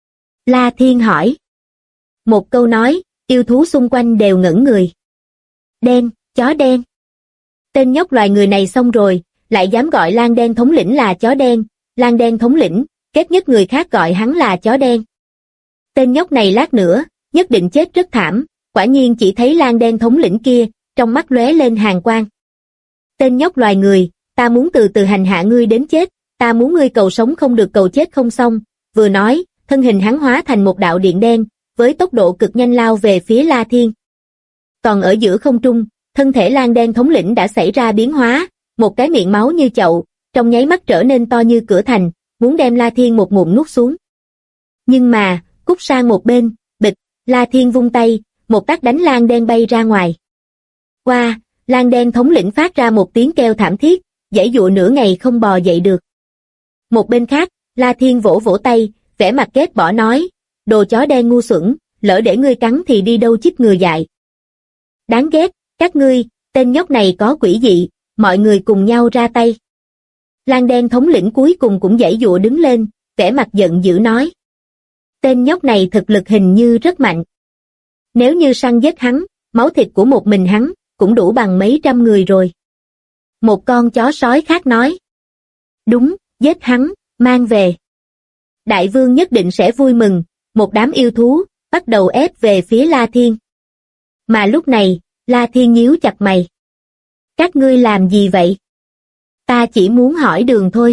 La Thiên hỏi. Một câu nói, yêu thú xung quanh đều ngẩn người. Đen, chó đen. Tên nhóc loài người này xong rồi, lại dám gọi lang đen thống lĩnh là chó đen, lang đen thống lĩnh, ghét nhất người khác gọi hắn là chó đen. Tên nhóc này lát nữa, nhất định chết rất thảm, quả nhiên chỉ thấy lang đen thống lĩnh kia, trong mắt lóe lên hàn quang. Tên nhóc loài người, ta muốn từ từ hành hạ ngươi đến chết, ta muốn ngươi cầu sống không được cầu chết không xong, vừa nói, thân hình hắn hóa thành một đạo điện đen, với tốc độ cực nhanh lao về phía La Thiên. Còn ở giữa không trung, thân thể lang đen thống lĩnh đã xảy ra biến hóa, một cái miệng máu như chậu, trong nháy mắt trở nên to như cửa thành, muốn đem La Thiên một ngụm nuốt xuống. Nhưng mà, cút sang một bên, bịch, La Thiên vung tay, một tát đánh lang đen bay ra ngoài. Qua, lang đen thống lĩnh phát ra một tiếng kêu thảm thiết, giãy giụa nửa ngày không bò dậy được. Một bên khác, La Thiên vỗ vỗ tay, vẻ mặt ghét bỏ nói, đồ chó đen ngu xuẩn, lỡ để ngươi cắn thì đi đâu chích ngừa dại. Đáng ghét, các ngươi, tên nhóc này có quỷ dị, mọi người cùng nhau ra tay. Lang đen thống lĩnh cuối cùng cũng giãy giụa đứng lên, vẻ mặt giận dữ nói. Tên nhóc này thực lực hình như rất mạnh. Nếu như săn giết hắn, máu thịt của một mình hắn, cũng đủ bằng mấy trăm người rồi. Một con chó sói khác nói. Đúng, giết hắn, mang về. Đại vương nhất định sẽ vui mừng, một đám yêu thú, bắt đầu ép về phía La Thiên. Mà lúc này, La Thiên nhíu chặt mày. Các ngươi làm gì vậy? Ta chỉ muốn hỏi đường thôi.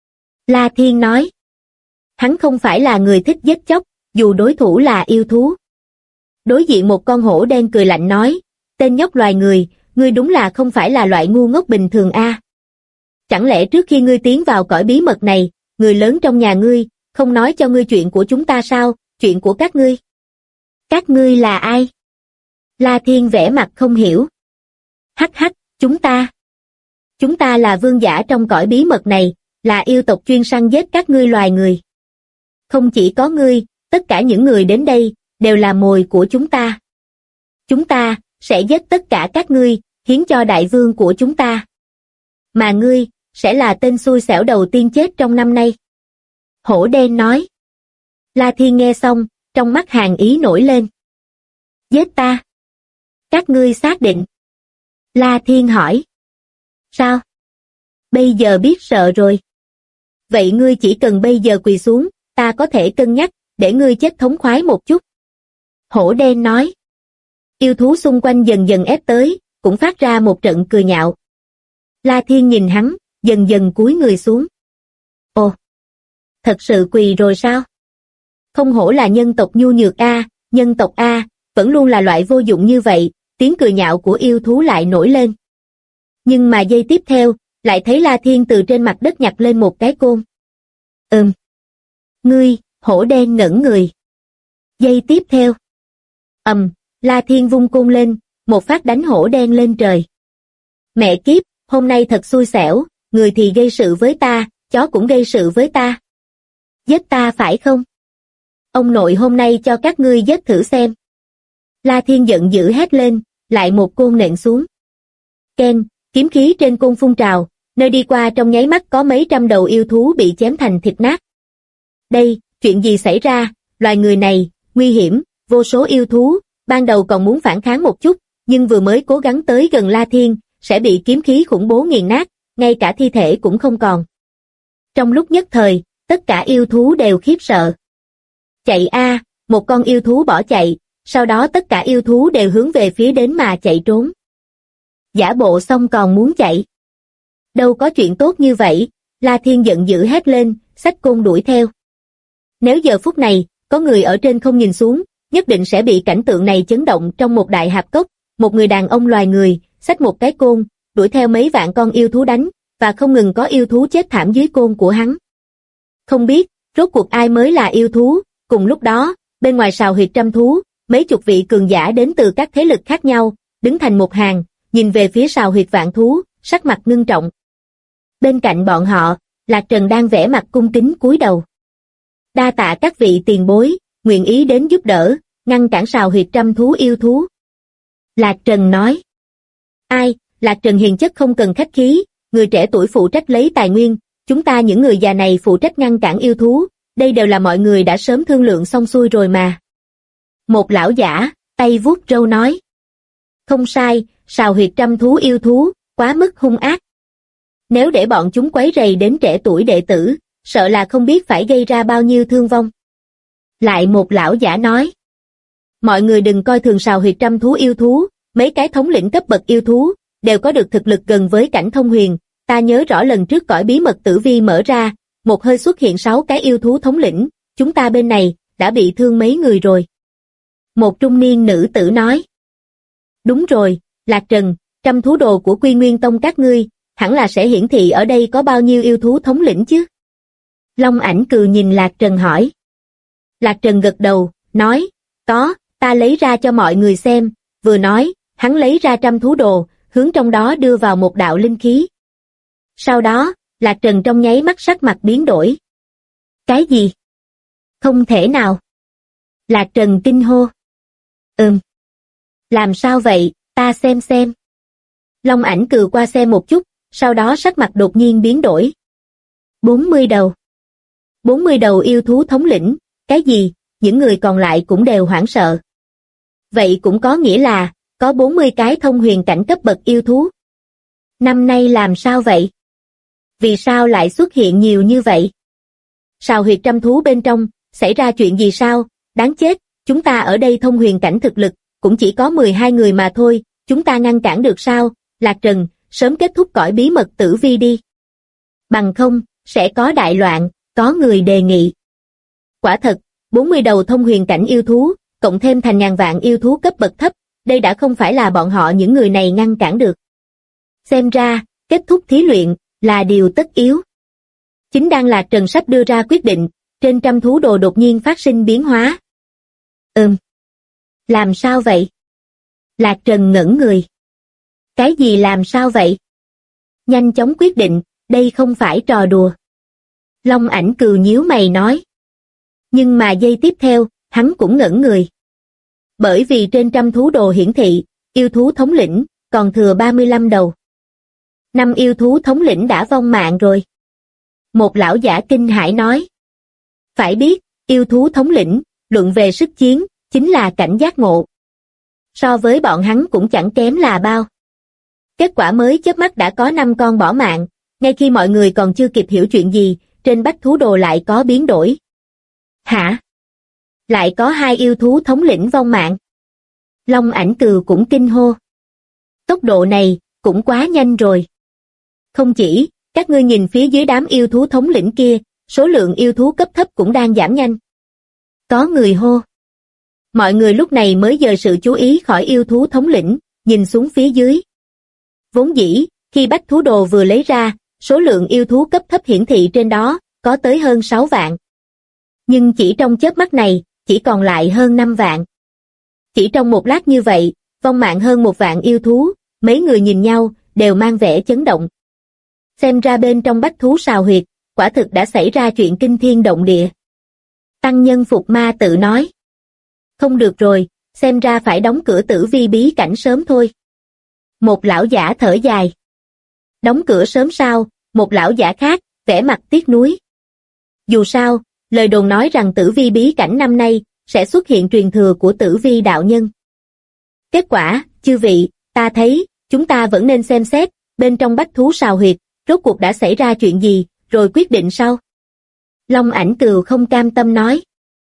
La Thiên nói. Hắn không phải là người thích giết chóc, dù đối thủ là yêu thú. Đối diện một con hổ đen cười lạnh nói, tên nhóc loài người, ngươi đúng là không phải là loại ngu ngốc bình thường a. Chẳng lẽ trước khi ngươi tiến vào cõi bí mật này, người lớn trong nhà ngươi, không nói cho ngươi chuyện của chúng ta sao, chuyện của các ngươi? Các ngươi là ai? La Thiên vẻ mặt không hiểu. Hắc hắc, chúng ta là vương giả trong cõi bí mật này, là yêu tộc chuyên săn giết các ngươi loài người. Không chỉ có ngươi, tất cả những người đến đây, đều là mồi của chúng ta. Chúng ta, sẽ giết tất cả các ngươi, hiến cho đại vương của chúng ta. Mà ngươi, sẽ là tên xui xẻo đầu tiên chết trong năm nay. Hổ đen nói. La Thiên nghe xong, trong mắt hàn ý nổi lên. Giết ta. Các ngươi xác định. La Thiên hỏi. Sao? Bây giờ biết sợ rồi. Vậy ngươi chỉ cần bây giờ quỳ xuống, ta có thể cân nhắc, để ngươi chết thống khoái một chút. Hổ đen nói. Yêu thú xung quanh dần dần ép tới, cũng phát ra một trận cười nhạo. La Thiên nhìn hắn, dần dần cúi người xuống. Ồ, thật sự quỳ rồi sao? Không hổ là nhân tộc nhu nhược a, nhân tộc a, vẫn luôn là loại vô dụng như vậy, tiếng cười nhạo của yêu thú lại nổi lên. Nhưng mà giây tiếp theo, lại thấy La Thiên từ trên mặt đất nhặt lên một cái côn. Ngươi, hổ đen ngẩn người. Giây tiếp theo. La Thiên vung côn lên, một phát đánh hổ đen lên trời. Mẹ kiếp, hôm nay thật xui xẻo, người thì gây sự với ta, chó cũng gây sự với ta. Giết ta phải không? Ông nội hôm nay cho các ngươi giết thử xem. La Thiên giận dữ hét lên, lại một côn nện xuống. Keng, kiếm khí trên côn phun trào, nơi đi qua trong nháy mắt có mấy trăm đầu yêu thú bị chém thành thịt nát. Đây, chuyện gì xảy ra, loài người này, nguy hiểm, vô số yêu thú, ban đầu còn muốn phản kháng một chút, nhưng vừa mới cố gắng tới gần La Thiên, sẽ bị kiếm khí khủng bố nghiền nát, ngay cả thi thể cũng không còn. Trong lúc nhất thời, tất cả yêu thú đều khiếp sợ. Chạy a, một con yêu thú bỏ chạy, sau đó tất cả yêu thú đều hướng về phía đến mà chạy trốn. Giả bộ xong còn muốn chạy. Đâu có chuyện tốt như vậy, La Thiên giận dữ hét lên, xách côn đuổi theo. Nếu giờ phút này, có người ở trên không nhìn xuống, nhất định sẽ bị cảnh tượng này chấn động. Trong một đại hạp cốc, một người đàn ông loài người, xách một cái côn, đuổi theo mấy vạn con yêu thú đánh, và không ngừng có yêu thú chết thảm dưới côn của hắn. Không biết, rốt cuộc ai mới là yêu thú. Cùng lúc đó, bên ngoài sào huyệt trăm thú, mấy chục vị cường giả đến từ các thế lực khác nhau, đứng thành một hàng, nhìn về phía sào huyệt vạn thú, sắc mặt ngưng trọng. Bên cạnh bọn họ, Lạc Trần đang vẽ mặt cung kính cúi đầu. Đa tạ các vị tiền bối, nguyện ý đến giúp đỡ, ngăn cản sào huyệt trăm thú yêu thú. Lạc Trần nói. Ai, Lạc Trần hiền chất không cần khách khí, người trẻ tuổi phụ trách lấy tài nguyên, chúng ta những người già này phụ trách ngăn cản yêu thú, đây đều là mọi người đã sớm thương lượng xong xuôi rồi mà. Một lão giả, tay vuốt râu nói. Không sai, sào huyệt trăm thú yêu thú, quá mức hung ác. Nếu để bọn chúng quấy rầy đến trẻ tuổi đệ tử, sợ là không biết phải gây ra bao nhiêu thương vong. Lại một lão giả nói. Mọi người đừng coi thường sào huyệt trăm thú yêu thú, mấy cái thống lĩnh cấp bậc yêu thú, đều có được thực lực gần với cảnh thông huyền. Ta nhớ rõ lần trước cõi bí mật tử vi mở ra, một hơi xuất hiện 6 cái yêu thú thống lĩnh, chúng ta bên này, đã bị thương mấy người rồi. Một trung niên nữ tử nói. Đúng rồi, Lạc Trần, trăm thú đồ của Quy Nguyên Tông các ngươi, hẳn là sẽ hiển thị ở đây có bao nhiêu yêu thú thống lĩnh chứ? Long Ảnh Cừ nhìn Lạc Trần hỏi. Lạc Trần gật đầu, nói, có, ta lấy ra cho mọi người xem, vừa nói, hắn lấy ra trăm thú đồ, hướng trong đó đưa vào một đạo linh khí. Sau đó, Lạc Trần trong nháy mắt sắc mặt biến đổi. Cái gì? Không thể nào. Lạc Trần kinh hô. Làm sao vậy, ta xem. Long Ảnh Cừ qua xem một chút, sau đó sắc mặt đột nhiên biến đổi. 40 đầu. 40 đầu yêu thú thống lĩnh, cái gì? Những người còn lại cũng đều hoảng sợ. Vậy cũng có nghĩa là, có 40 cái thông huyền cảnh cấp bậc yêu thú. Năm nay làm sao vậy? Vì sao lại xuất hiện nhiều như vậy? Sào huyệt trăm thú bên trong, xảy ra chuyện gì sao? Đáng chết, chúng ta ở đây thông huyền cảnh thực lực, cũng chỉ có 12 người mà thôi, chúng ta ngăn cản được sao? Lạc Trần, sớm kết thúc cõi bí mật tử vi đi. Bằng không, sẽ có đại loạn, có người đề nghị. Quả thật, 40 đầu thông huyền cảnh yêu thú, cộng thêm thành ngàn vạn yêu thú cấp bậc thấp, đây đã không phải là bọn họ những người này ngăn cản được. Xem ra, kết thúc thí luyện, là điều tất yếu. Chính đang Lạc Trần sắp đưa ra quyết định, trên trăm thú đồ đột nhiên phát sinh biến hóa. Làm sao vậy? Lạc Trần ngẩn người. Cái gì làm sao vậy? Nhanh chóng quyết định, đây không phải trò đùa. Long Ảnh Cừ nhíu mày nói. Nhưng mà giây tiếp theo, hắn cũng ngẩn người. Bởi vì trên trăm thú đồ hiển thị, yêu thú thống lĩnh, còn thừa 35 đầu. 5 yêu thú thống lĩnh đã vong mạng rồi. Một lão giả kinh hãi nói. Phải biết, yêu thú thống lĩnh, luận về sức chiến, chính là cảnh giác ngộ. So với bọn hắn cũng chẳng kém là bao. Kết quả mới chớp mắt đã có 5 con bỏ mạng, ngay khi mọi người còn chưa kịp hiểu chuyện gì, trên bách thú đồ lại có biến đổi. Hả? Lại có 2 yêu thú thống lĩnh vong mạng. Long Ảnh Cừ cũng kinh hô. Tốc độ này, cũng quá nhanh rồi. Không chỉ, các ngươi nhìn phía dưới đám yêu thú thống lĩnh kia, số lượng yêu thú cấp thấp cũng đang giảm nhanh. Có người hô. Mọi người lúc này mới dời sự chú ý khỏi yêu thú thống lĩnh, nhìn xuống phía dưới. Vốn dĩ, khi bách thú đồ vừa lấy ra, số lượng yêu thú cấp thấp hiển thị trên đó, có tới hơn 6 vạn. Nhưng chỉ trong chớp mắt này, chỉ còn lại hơn 5 vạn. Chỉ trong một lát như vậy, vong mạng hơn 1 vạn yêu thú, mấy người nhìn nhau, đều mang vẻ chấn động. Xem ra bên trong bách thú sào huyệt, quả thực đã xảy ra chuyện kinh thiên động địa. Tăng nhân Phục Ma tự nói. Không được rồi, xem ra phải đóng cửa tử vi bí cảnh sớm thôi. Một lão giả thở dài. Đóng cửa sớm sao? Một lão giả khác, vẻ mặt tiếc nuối. Dù sao, lời đồn nói rằng tử vi bí cảnh năm nay, sẽ xuất hiện truyền thừa của tử vi đạo nhân. Kết quả, Chư vị, ta thấy, chúng ta vẫn nên xem xét, bên trong bách thú sào huyệt, rốt cuộc đã xảy ra chuyện gì, rồi quyết định sau. Long Ảnh Cừu không cam tâm nói.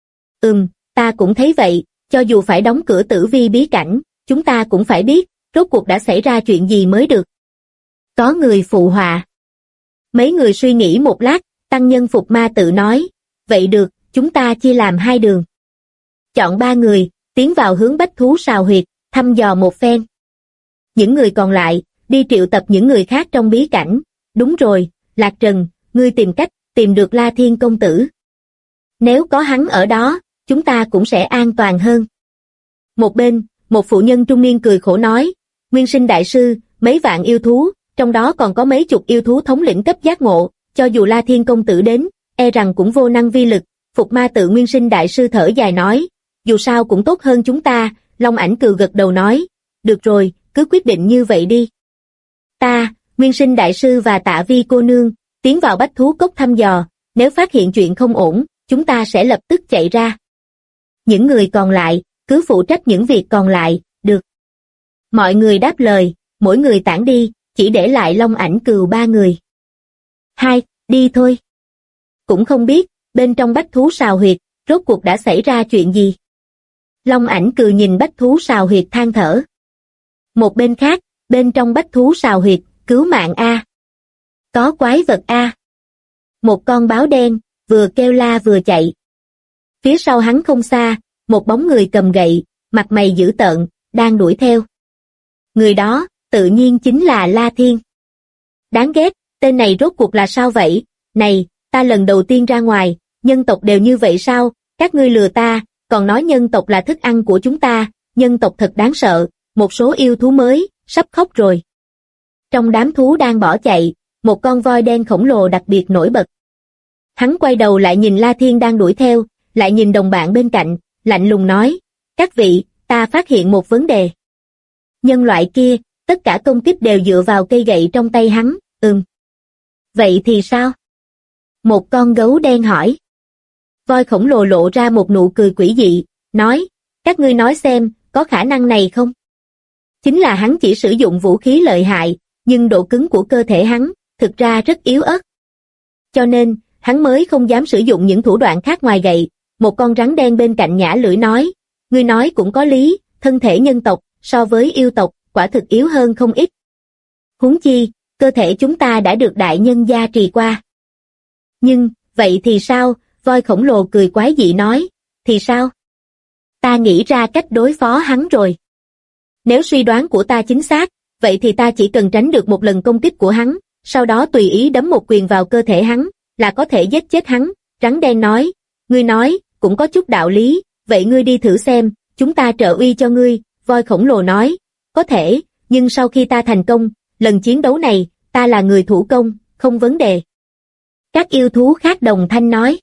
Ta cũng thấy vậy, cho dù phải đóng cửa tử vi bí cảnh, chúng ta cũng phải biết, rốt cuộc đã xảy ra chuyện gì mới được. Có người phụ họa. Mấy người suy nghĩ một lát, tăng nhân Phục Ma tự nói, vậy được, chúng ta chia làm hai đường. Chọn 3 người, tiến vào hướng bách thú sào huyệt, thăm dò một phen. Những người còn lại, đi triệu tập những người khác trong bí cảnh. Đúng rồi, Lạc Trần, ngươi tìm cách, tìm được La Thiên công tử. Nếu có hắn ở đó, chúng ta cũng sẽ an toàn hơn. Một bên, một phụ nhân trung niên cười khổ nói, Nguyên Sinh đại sư, mấy vạn yêu thú, trong đó còn có mấy chục yêu thú thống lĩnh cấp giác ngộ, cho dù La Thiên công tử đến, e rằng cũng vô năng vi lực. Phục Ma tự Nguyên Sinh đại sư thở dài nói, dù sao cũng tốt hơn chúng ta. Long Ảnh Cừu gật đầu nói, được rồi, cứ quyết định như vậy đi. Ta, Nguyên Sinh đại sư và Tạ Vi cô nương, tiến vào bách thú cốc thăm dò, nếu phát hiện chuyện không ổn, chúng ta sẽ lập tức chạy ra. Những người còn lại, cứ phụ trách những việc còn lại, được. Mọi người đáp lời, mỗi người tản đi, chỉ để lại Long Ảnh Cừu 3 người. Hai, đi thôi. Cũng không biết, bên trong bách thú sào huyệt, rốt cuộc đã xảy ra chuyện gì. Long Ảnh Cừu nhìn bách thú sào huyệt than thở. Một bên khác, bên trong bách thú sào huyệt, cứu mạng A. Có quái vật A. Một con báo đen, vừa kêu la vừa chạy. Phía sau hắn không xa, một bóng người cầm gậy, mặt mày dữ tợn, đang đuổi theo. Người đó, tự nhiên chính là La Thiên. Đáng ghét, tên này rốt cuộc là sao vậy? Này, ta lần đầu tiên ra ngoài, nhân tộc đều như vậy sao? Các ngươi lừa ta, còn nói nhân tộc là thức ăn của chúng ta, nhân tộc thật đáng sợ, một số yêu thú mới, sắp khóc rồi. Trong đám thú đang bỏ chạy, một con voi đen khổng lồ đặc biệt nổi bật. Hắn quay đầu lại nhìn La Thiên đang đuổi theo, lại nhìn đồng bạn bên cạnh, lạnh lùng nói, các vị, ta phát hiện một vấn đề. Nhân loại kia, tất cả công kích đều dựa vào cây gậy trong tay hắn, Vậy thì sao? Một con gấu đen hỏi. Voi khổng lồ lộ ra một nụ cười quỷ dị, nói, các ngươi nói xem, có khả năng này không? Chính là hắn chỉ sử dụng vũ khí lợi hại, nhưng độ cứng của cơ thể hắn, thực ra rất yếu ớt. Cho nên, hắn mới không dám sử dụng những thủ đoạn khác ngoài gậy. Một con rắn đen bên cạnh nhả lưỡi nói, ngươi nói cũng có lý, thân thể nhân tộc, so với yêu tộc, quả thực yếu hơn không ít. Huống chi, cơ thể chúng ta đã được đại nhân gia trì qua. Nhưng, vậy thì sao? Voi khổng lồ cười quái dị nói, thì sao? Ta nghĩ ra cách đối phó hắn rồi. Nếu suy đoán của ta chính xác, vậy thì ta chỉ cần tránh được một lần công kích của hắn, sau đó tùy ý đấm một quyền vào cơ thể hắn, là có thể giết chết hắn. Rắn đen nói, ngươi nói, cũng có chút đạo lý, vậy ngươi đi thử xem, chúng ta trợ uy cho ngươi. Voi khổng lồ nói, có thể, nhưng sau khi ta thành công, lần chiến đấu này, ta là người thủ công, không vấn đề. Các yêu thú khác đồng thanh nói.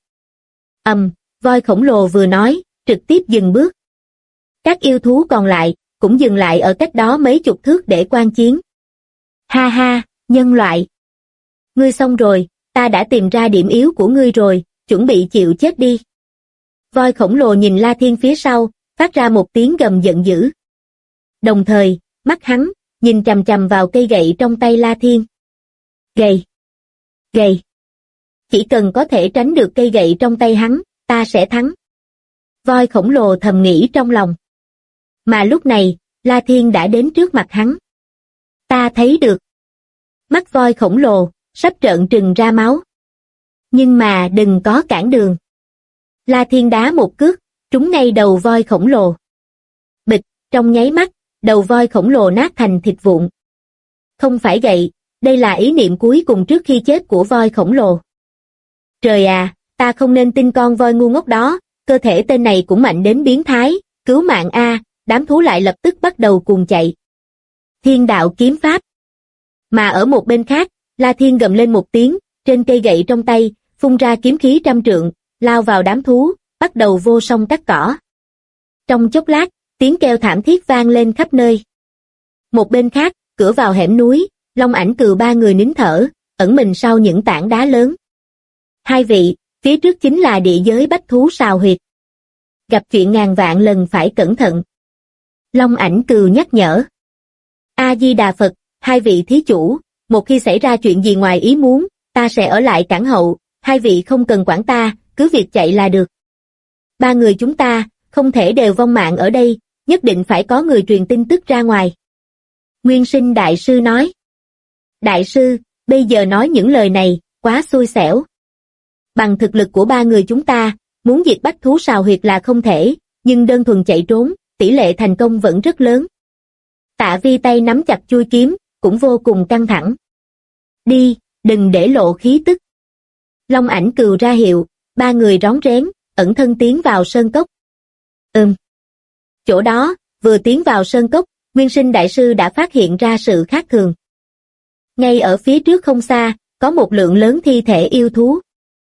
Voi khổng lồ vừa nói, trực tiếp dừng bước. Các yêu thú còn lại, cũng dừng lại ở cách đó mấy chục thước để quan chiến. Ha ha, nhân loại. Ngươi xong rồi, ta đã tìm ra điểm yếu của ngươi rồi, chuẩn bị chịu chết đi. Voi khổng lồ nhìn La Thiên phía sau, phát ra một tiếng gầm giận dữ. Đồng thời, mắt hắn, nhìn chằm chằm vào cây gậy trong tay La Thiên. Gậy! Gậy! Chỉ cần có thể tránh được cây gậy trong tay hắn, ta sẽ thắng. Voi khổng lồ thầm nghĩ trong lòng. Mà lúc này, La Thiên đã đến trước mặt hắn. Ta thấy được. Mắt voi khổng lồ, sắp trợn trừng ra máu. Nhưng mà đừng có cản đường. La Thiên đá một cước, trúng ngay đầu voi khổng lồ. Bịch, trong nháy mắt, đầu voi khổng lồ nát thành thịt vụn. Không phải gậy, đây là ý niệm cuối cùng trước khi chết của voi khổng lồ. Trời à, ta không nên tin con voi ngu ngốc đó, cơ thể tên này cũng mạnh đến biến thái, cứu mạng a, đám thú lại lập tức bắt đầu cuồng chạy. Thiên đạo kiếm pháp. Mà ở một bên khác, La Thiên gầm lên một tiếng, trên cây gậy trong tay, phun ra kiếm khí trăm trượng, lao vào đám thú, bắt đầu vô song cắt cỏ. Trong chốc lát, tiếng kêu thảm thiết vang lên khắp nơi. Một bên khác, cửa vào hẻm núi, Long Ảnh Cừu 3 người nín thở, ẩn mình sau những tảng đá lớn. Hai vị, phía trước chính là địa giới bách thú sào huyệt. Gặp chuyện ngàn vạn lần phải cẩn thận. Long Ảnh Cừu nhắc nhở. A-di-đà Phật, hai vị thí chủ, một khi xảy ra chuyện gì ngoài ý muốn, ta sẽ ở lại cản hậu, hai vị không cần quản ta, cứ việc chạy là được. Ba người chúng ta, không thể đều vong mạng ở đây, nhất định phải có người truyền tin tức ra ngoài. Nguyên Sinh Đại Sư nói. Đại sư, bây giờ nói những lời này, quá xui xẻo. Bằng thực lực của ba người chúng ta, muốn diệt bách thú sào huyệt là không thể, nhưng đơn thuần chạy trốn, tỷ lệ thành công vẫn rất lớn. Tạ Vi tay nắm chặt chuôi kiếm, cũng vô cùng căng thẳng. Đi, đừng để lộ khí tức. Long Ảnh Cừu ra hiệu, ba người rón rén, ẩn thân tiến vào sơn cốc. Chỗ đó, vừa tiến vào sơn cốc, Nguyên Sinh Đại Sư đã phát hiện ra sự khác thường. Ngay ở phía trước không xa, có một lượng lớn thi thể yêu thú.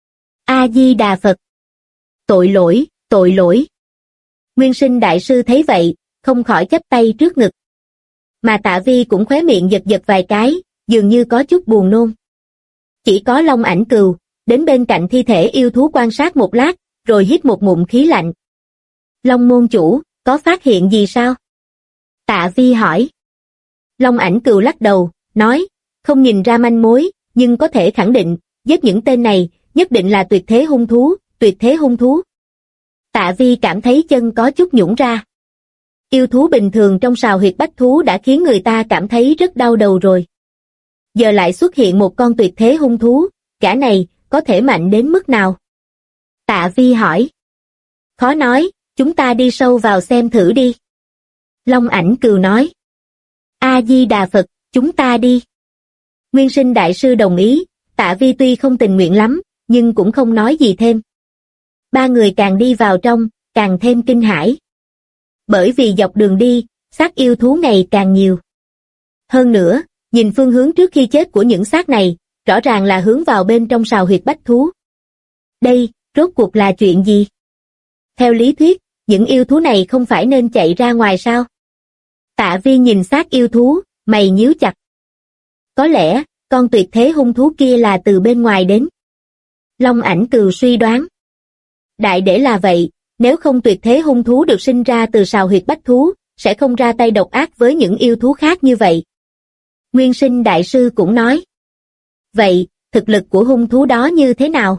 A-di-đà Phật. Tội lỗi, tội lỗi. Nguyên Sinh Đại Sư thấy vậy, không khỏi chắp tay trước ngực. Mà Tạ Vi cũng khóe miệng giật giật vài cái, dường như có chút buồn nôn. Chỉ có Long Ảnh Cừu, đến bên cạnh thi thể yêu thú quan sát một lát, rồi hít một ngụm khí lạnh. Long môn chủ, có phát hiện gì sao? Tạ Vi hỏi. Long Ảnh Cừu lắc đầu, nói, không nhìn ra manh mối, nhưng có thể khẳng định, giết những tên này, nhất định là tuyệt thế hung thú, tuyệt thế hung thú. Tạ Vi cảm thấy chân có chút nhũn ra. Yêu thú bình thường trong sào huyệt bách thú đã khiến người ta cảm thấy rất đau đầu rồi. Giờ lại xuất hiện một con tuyệt thế hung thú, gã này, có thể mạnh đến mức nào? Tạ Vi hỏi. Khó nói, chúng ta đi sâu vào xem thử đi. Long Ảnh Cừu nói. A-di-đà Phật, chúng ta đi. Nguyên Sinh Đại Sư đồng ý, Tạ Vi tuy không tình nguyện lắm, nhưng cũng không nói gì thêm. Ba người càng đi vào trong, càng thêm kinh hãi. Bởi vì dọc đường đi, xác yêu thú ngày càng nhiều. Hơn nữa, nhìn phương hướng trước khi chết của những xác này, rõ ràng là hướng vào bên trong sào huyệt bách thú. Đây, rốt cuộc là chuyện gì? Theo lý thuyết, những yêu thú này không phải nên chạy ra ngoài sao? Tạ Vi nhìn xác yêu thú, mày nhíu chặt. Có lẽ, con tuyệt thế hung thú kia là từ bên ngoài đến. Long Ảnh Cừu suy đoán. Đại để là vậy, nếu không tuyệt thế hung thú được sinh ra từ sào huyệt bách thú, sẽ không ra tay độc ác với những yêu thú khác như vậy. Nguyên Sinh Đại Sư cũng nói. Vậy, thực lực của hung thú đó như thế nào?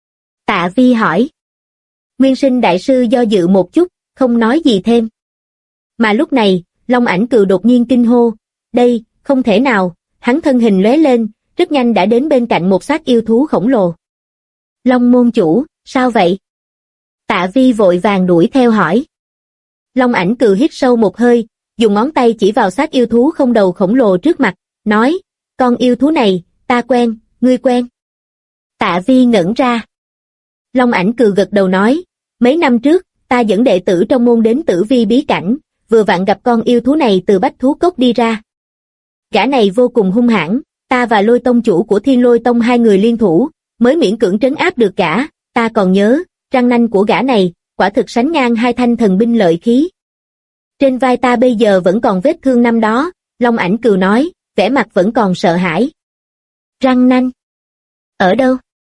Tạ Vi hỏi. Nguyên Sinh Đại Sư do dự một chút, không nói gì thêm. Mà lúc này, Long Ảnh Cừu đột nhiên kinh hô. Đây, không thể nào, hắn thân hình lóe lên, rất nhanh đã đến bên cạnh một xác yêu thú khổng lồ. Long môn chủ, sao vậy? Tạ Vi vội vàng đuổi theo hỏi. Long Ảnh Cừu hít sâu một hơi, dùng ngón tay chỉ vào xác yêu thú không đầu khổng lồ trước mặt, nói, con yêu thú này, ta quen, ngươi quen. Tạ Vi ngẩn ra. Long Ảnh Cừu gật đầu nói, mấy năm trước, ta dẫn đệ tử trong môn đến Tử Vi bí cảnh, vừa vặn gặp con yêu thú này từ bách thú cốc đi ra. Gã này vô cùng hung hãn, ta và Lôi tông chủ của Thiên Lôi tông hai người liên thủ, mới miễn cưỡng trấn áp được gã, ta còn nhớ, răng nanh của gã này, quả thực sánh ngang hai thanh thần binh lợi khí. Trên vai ta bây giờ vẫn còn vết thương năm đó, Long Ảnh Cừu nói, vẻ mặt vẫn còn sợ hãi. Răng nanh? Ở đâu?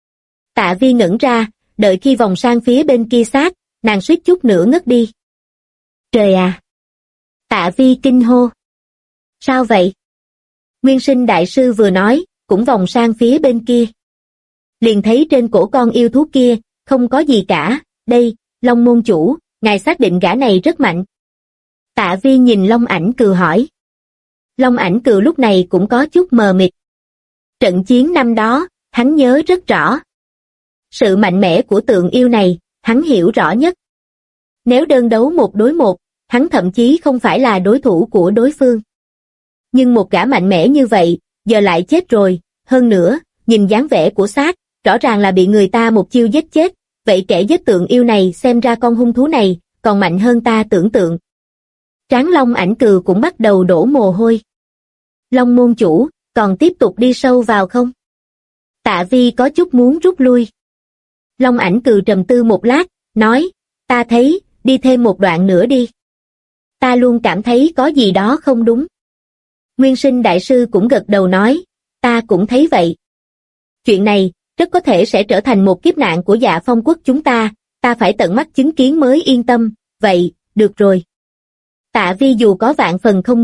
Tạ Vi ngẩn ra, đợi khi vòng sang phía bên kia xác, nàng suýt chút nữa ngất đi. Trời à! Tạ Vi kinh hô. Sao vậy? Nguyên Sinh Đại Sư vừa nói, cũng vòng sang phía bên kia. Liền thấy trên cổ con yêu thú kia, không có gì cả, đây, Long môn chủ, ngài xác định gã này rất mạnh. Tạ Vi nhìn Long Ảnh Cừu hỏi. Long Ảnh Cừu lúc này cũng có chút mờ mịt. Trận chiến năm đó, hắn nhớ rất rõ. Sự mạnh mẽ của tượng yêu này, hắn hiểu rõ nhất. Nếu đơn đấu một đối một, hắn thậm chí không phải là đối thủ của đối phương. Nhưng một gã mạnh mẽ như vậy, giờ lại chết rồi, hơn nữa, nhìn dáng vẻ của xác, rõ ràng là bị người ta một chiêu giết chết, vậy kẻ giết tượng yêu này xem ra con hung thú này, còn mạnh hơn ta tưởng tượng. Trán Long Ảnh Cừu cũng bắt đầu đổ mồ hôi. Long môn chủ, còn tiếp tục đi sâu vào không? Tạ Vi có chút muốn rút lui. Long Ảnh Cừu trầm tư một lát, nói, ta thấy, đi thêm một đoạn nữa đi. Ta luôn cảm thấy có gì đó không đúng. Nguyên Sinh Đại Sư cũng gật đầu nói, ta cũng thấy vậy. Chuyện này, rất có thể sẽ trở thành một kiếp nạn của Dạ Phong quốc chúng ta phải tận mắt chứng kiến mới yên tâm, vậy, được rồi. Tạ Vi dù có vạn phần không muốn,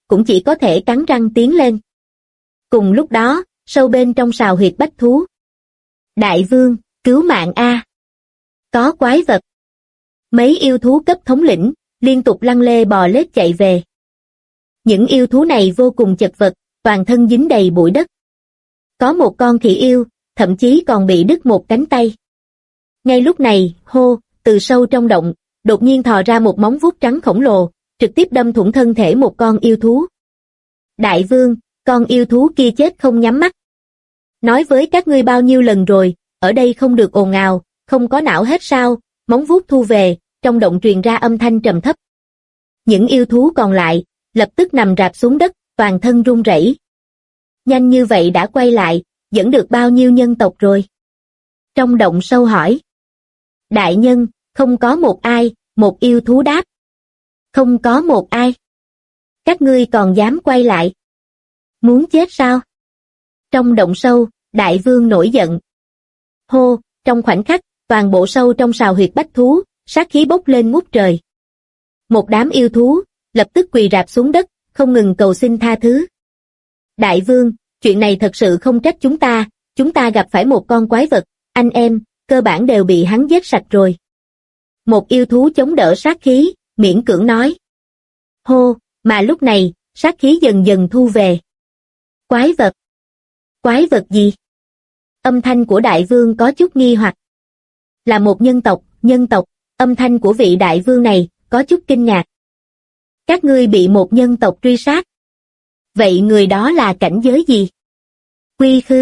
cũng chỉ có thể cắn răng tiến lên. Cùng lúc đó, sâu bên trong sào huyệt bách thú. Đại vương, cứu mạng a! Có quái vật. Mấy yêu thú cấp thống lĩnh, liên tục lăn lê bò lết chạy về. Những yêu thú này vô cùng chật vật, toàn thân dính đầy bụi đất. Có một con khỉ yêu, thậm chí còn bị đứt một cánh tay. Ngay lúc này, hô, từ sâu trong động, đột nhiên thò ra một móng vuốt trắng khổng lồ, trực tiếp đâm thủng thân thể một con yêu thú. Đại vương, con yêu thú kia chết không nhắm mắt. Nói với các ngươi bao nhiêu lần rồi, ở đây không được ồn ào, không có não hết sao? Móng vuốt thu về, trong động truyền ra âm thanh trầm thấp. Những yêu thú còn lại, lập tức nằm rạp xuống đất, toàn thân run rẩy. Nhanh như vậy đã quay lại, dẫn được bao nhiêu nhân tộc rồi? Trong động sâu hỏi. Đại nhân, không có một ai, một yêu thú đáp. Không có một ai. Các ngươi còn dám quay lại? Muốn chết sao? Trong động sâu, đại vương nổi giận. Hô, trong khoảnh khắc, toàn bộ sâu trong sào huyệt bách thú, sát khí bốc lên ngút trời. Một đám yêu thú, lập tức quỳ rạp xuống đất, không ngừng cầu xin tha thứ. Đại vương, chuyện này thật sự không trách chúng ta gặp phải một con quái vật, anh em, cơ bản đều bị hắn giết sạch rồi. Một yêu thú chống đỡ sát khí, miễn cưỡng nói. Hô, mà lúc này, sát khí dần dần thu về. Quái vật? Quái vật gì? Âm thanh của đại vương có chút nghi hoặc. Là một nhân tộc, âm thanh của vị đại vương này, có chút kinh ngạc. Các ngươi bị một nhân tộc truy sát. Vậy người đó là cảnh giới gì? Quy khư.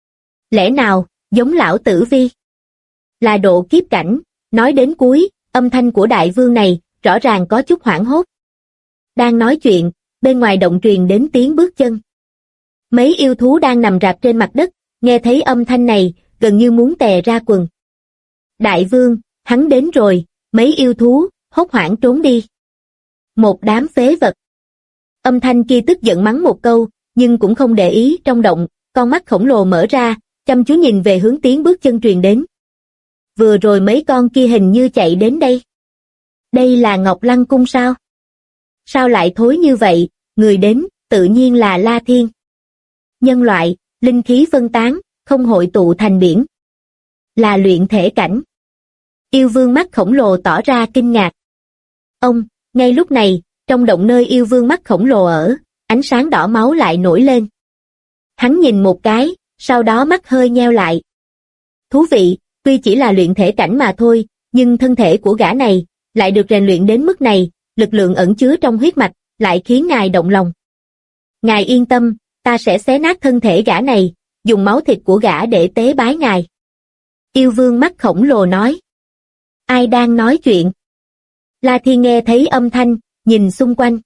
Lẽ nào, giống lão tử vi? Là độ kiếp cảnh, nói đến cuối, âm thanh của đại vương này, rõ ràng có chút hoảng hốt. Đang nói chuyện, bên ngoài động truyền đến tiếng bước chân. Mấy yêu thú đang nằm rạp trên mặt đất, nghe thấy âm thanh này, gần như muốn tè ra quần. Đại vương, hắn đến rồi, mấy yêu thú, hốt hoảng trốn đi. Một đám phế vật. Âm thanh kia tức giận mắng một câu, nhưng cũng không để ý trong động, con mắt khổng lồ mở ra, chăm chú nhìn về hướng tiếng bước chân truyền đến. Vừa rồi mấy con kia hình như chạy đến đây. Đây là Ngọc Lăng Cung sao? Sao lại thối như vậy, người đến, tự nhiên là La Thiên. Nhân loại, linh khí phân tán, không hội tụ thành biển. Là luyện thể cảnh. Yêu vương mắt khổng lồ tỏ ra kinh ngạc. Ngay lúc này, trong động nơi yêu vương mắt khổng lồ ở, ánh sáng đỏ máu lại nổi lên. Hắn nhìn một cái, sau đó mắt hơi nheo lại. Thú vị, tuy chỉ là luyện thể cảnh mà thôi, nhưng thân thể của gã này, lại được rèn luyện đến mức này, lực lượng ẩn chứa trong huyết mạch, lại khiến ngài động lòng. Ngài yên tâm, ta sẽ xé nát thân thể gã này, dùng máu thịt của gã để tế bái ngài. Yêu vương mắt khổng lồ nói. Ai đang nói chuyện? La Thiên nghe thấy âm thanh, nhìn xung quanh.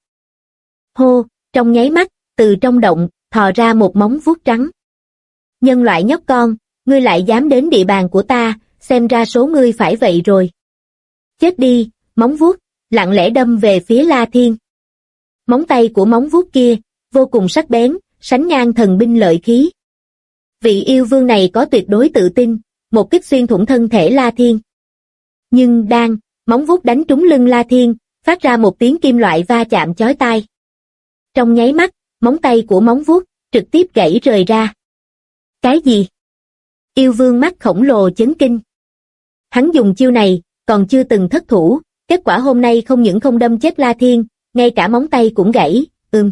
Hô, trong nháy mắt, từ trong động, thò ra một móng vuốt trắng. Nhân loại nhóc con, ngươi lại dám đến địa bàn của ta, xem ra số ngươi phải vậy rồi. Chết đi, móng vuốt, lặng lẽ đâm về phía La Thiên. Móng tay của móng vuốt kia, vô cùng sắc bén, sánh ngang thần binh lợi khí. Vị yêu vương này có tuyệt đối tự tin, một kích xuyên thủng thân thể La Thiên. Nhưng móng vuốt đánh trúng lưng La Thiên, phát ra một tiếng kim loại va chạm chói tai. Trong nháy mắt, móng tay của móng vuốt, trực tiếp gãy rời ra. Cái gì? Yêu vương mắt khổng lồ chấn kinh. Hắn dùng chiêu này, còn chưa từng thất thủ, kết quả hôm nay không những không đâm chết La Thiên, ngay cả móng tay cũng gãy,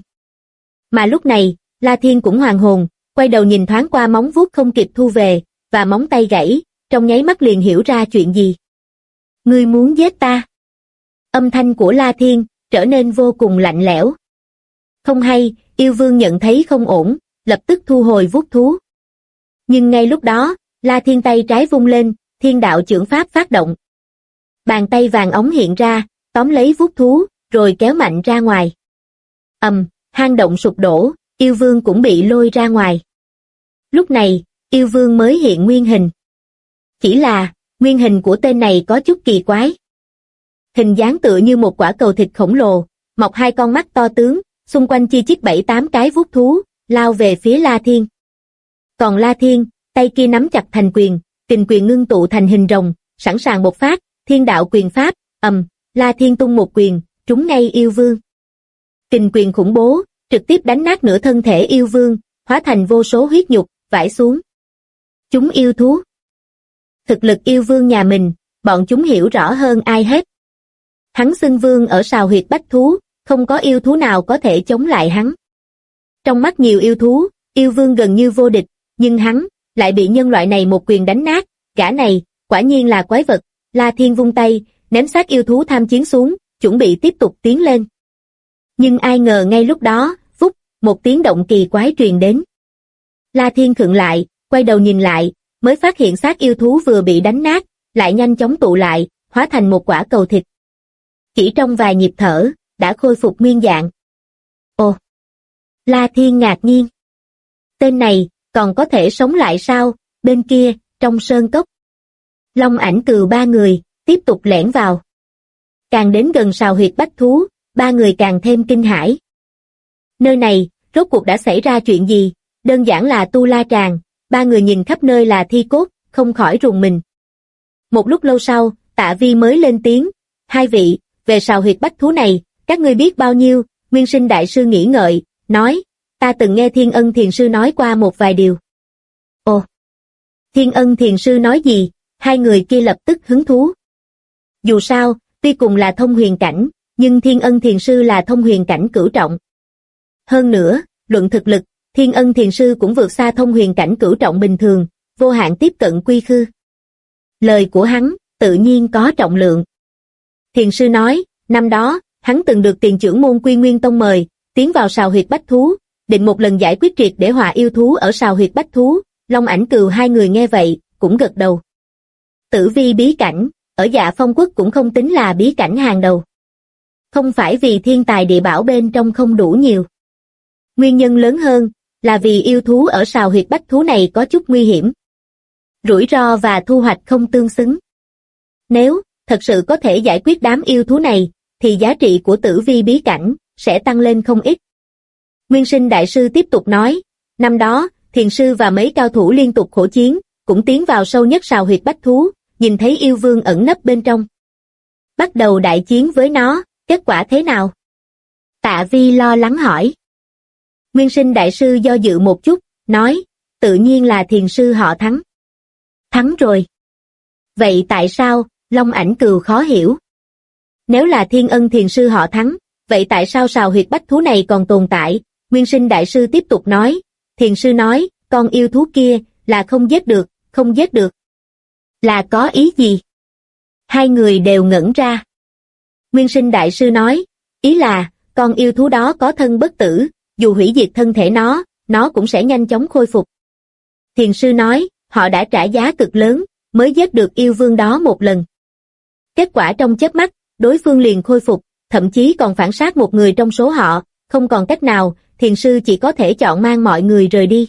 Mà lúc này, La Thiên cũng hoàn hồn, quay đầu nhìn thoáng qua móng vuốt không kịp thu về, và móng tay gãy, trong nháy mắt liền hiểu ra chuyện gì. Ngươi muốn giết ta? Âm thanh của La Thiên, trở nên vô cùng lạnh lẽo. Không hay, yêu vương nhận thấy không ổn, lập tức thu hồi vuốt thú. Nhưng ngay lúc đó, La Thiên tay trái vung lên, thiên đạo chưởng pháp phát động. Bàn tay vàng ống hiện ra, tóm lấy vuốt thú, rồi kéo mạnh ra ngoài. Hang động sụp đổ, yêu vương cũng bị lôi ra ngoài. Lúc này, yêu vương mới hiện nguyên hình. Chỉ là, nguyên hình của tên này có chút kỳ quái. Hình dáng tựa như một quả cầu thịt khổng lồ, mọc hai con mắt to tướng, xung quanh chi chít 7-8 cái vuốt thú, lao về phía La Thiên. Còn La Thiên, tay kia nắm chặt thành quyền, kình quyền ngưng tụ thành hình rồng, sẵn sàng bộc phát, thiên đạo quyền pháp, La Thiên tung một quyền, trúng ngay yêu vương. Kình quyền khủng bố, trực tiếp đánh nát nửa thân thể yêu vương, hóa thành vô số huyết nhục, vãi xuống. Chúng yêu thú. Thực lực yêu vương nhà mình, bọn chúng hiểu rõ hơn ai hết. Hắn xưng vương ở sào huyệt bách thú, không có yêu thú nào có thể chống lại hắn. Trong mắt nhiều yêu thú, yêu vương gần như vô địch, nhưng hắn lại bị nhân loại này một quyền đánh nát, gã này, quả nhiên là quái vật. La Thiên vung tay, ném xác yêu thú tham chiến xuống, chuẩn bị tiếp tục tiến lên. Nhưng ai ngờ ngay lúc đó, phúc, một tiếng động kỳ quái truyền đến. La Thiên khựng lại, quay đầu nhìn lại, mới phát hiện xác yêu thú vừa bị đánh nát, lại nhanh chóng tụ lại, hóa thành một quả cầu thịt. Chỉ trong vài nhịp thở, đã khôi phục nguyên dạng. Ồ! La Thiên ngạc nhiên. Tên này, còn có thể sống lại sao? Bên kia, trong sơn cốc. Long Ảnh Cừu ba người, tiếp tục lẻn vào. Càng đến gần sào huyệt bách thú, ba người càng thêm kinh hãi. Nơi này, rốt cuộc đã xảy ra chuyện gì? Đơn giản là tu la tràng, ba người nhìn khắp nơi là thi cốt, không khỏi rùng mình. Một lúc lâu sau, Tạ Vi mới lên tiếng, hai vị, về sào huyệt bách thú này, các ngươi biết bao nhiêu? Nguyên Sinh Đại Sư nghĩ ngợi, nói, ta từng nghe Thiên Ân Thiền Sư nói qua một vài điều. Ồ! Thiên Ân Thiền Sư nói gì? Hai người kia lập tức hứng thú. Dù sao, tuy cùng là thông huyền cảnh, nhưng Thiên Ân Thiền Sư là thông huyền cảnh cửu trọng. Hơn nữa, luận thực lực, Thiên Ân Thiền Sư cũng vượt xa thông huyền cảnh cửu trọng bình thường, vô hạn tiếp cận quy khư. Lời của hắn, tự nhiên có trọng lượng. Thiền Sư nói, năm đó, hắn từng được tiền trưởng môn Quy Nguyên Tông mời, tiến vào sào huyệt bách thú, định một lần giải quyết triệt để họa yêu thú ở sào huyệt bách thú. Long Ảnh Cừu hai người nghe vậy, cũng gật đầu. Tử vi bí cảnh, ở Dạ Phong Quốc cũng không tính là bí cảnh hàng đầu. Không phải vì thiên tài địa bảo bên trong không đủ nhiều. Nguyên nhân lớn hơn, là vì yêu thú ở sào huyệt bách thú này có chút nguy hiểm. Rủi ro và thu hoạch không tương xứng. Nếu, thật sự có thể giải quyết đám yêu thú này, thì giá trị của tử vi bí cảnh, sẽ tăng lên không ít. Nguyên Sinh Đại Sư tiếp tục nói, năm đó, Thiền Sư và mấy cao thủ liên tục khổ chiến, cũng tiến vào sâu nhất sào huyệt bách thú, nhìn thấy yêu vương ẩn nấp bên trong. Bắt đầu đại chiến với nó, kết quả thế nào? Tạ Vi lo lắng hỏi. Nguyên Sinh Đại Sư do dự một chút, nói, tự nhiên là Thiền Sư họ thắng. Thắng rồi. Vậy tại sao? Long Ảnh Cừu khó hiểu. Nếu là Thiên Ân Thiền Sư họ thắng, vậy tại sao sào huyệt bách thú này còn tồn tại? Nguyên Sinh Đại Sư tiếp tục nói, Thiền Sư nói, con yêu thú kia, là không giết được, không giết được. Là có ý gì? Hai người đều ngẩn ra. Nguyên Sinh Đại Sư nói, ý là, con yêu thú đó có thân bất tử, dù hủy diệt thân thể nó cũng sẽ nhanh chóng khôi phục. Thiền Sư nói, họ đã trả giá cực lớn, mới giết được yêu vương đó một lần. Kết quả trong chớp mắt, đối phương liền khôi phục, thậm chí còn phản sát một người trong số họ, không còn cách nào, Thiền Sư chỉ có thể chọn mang mọi người rời đi.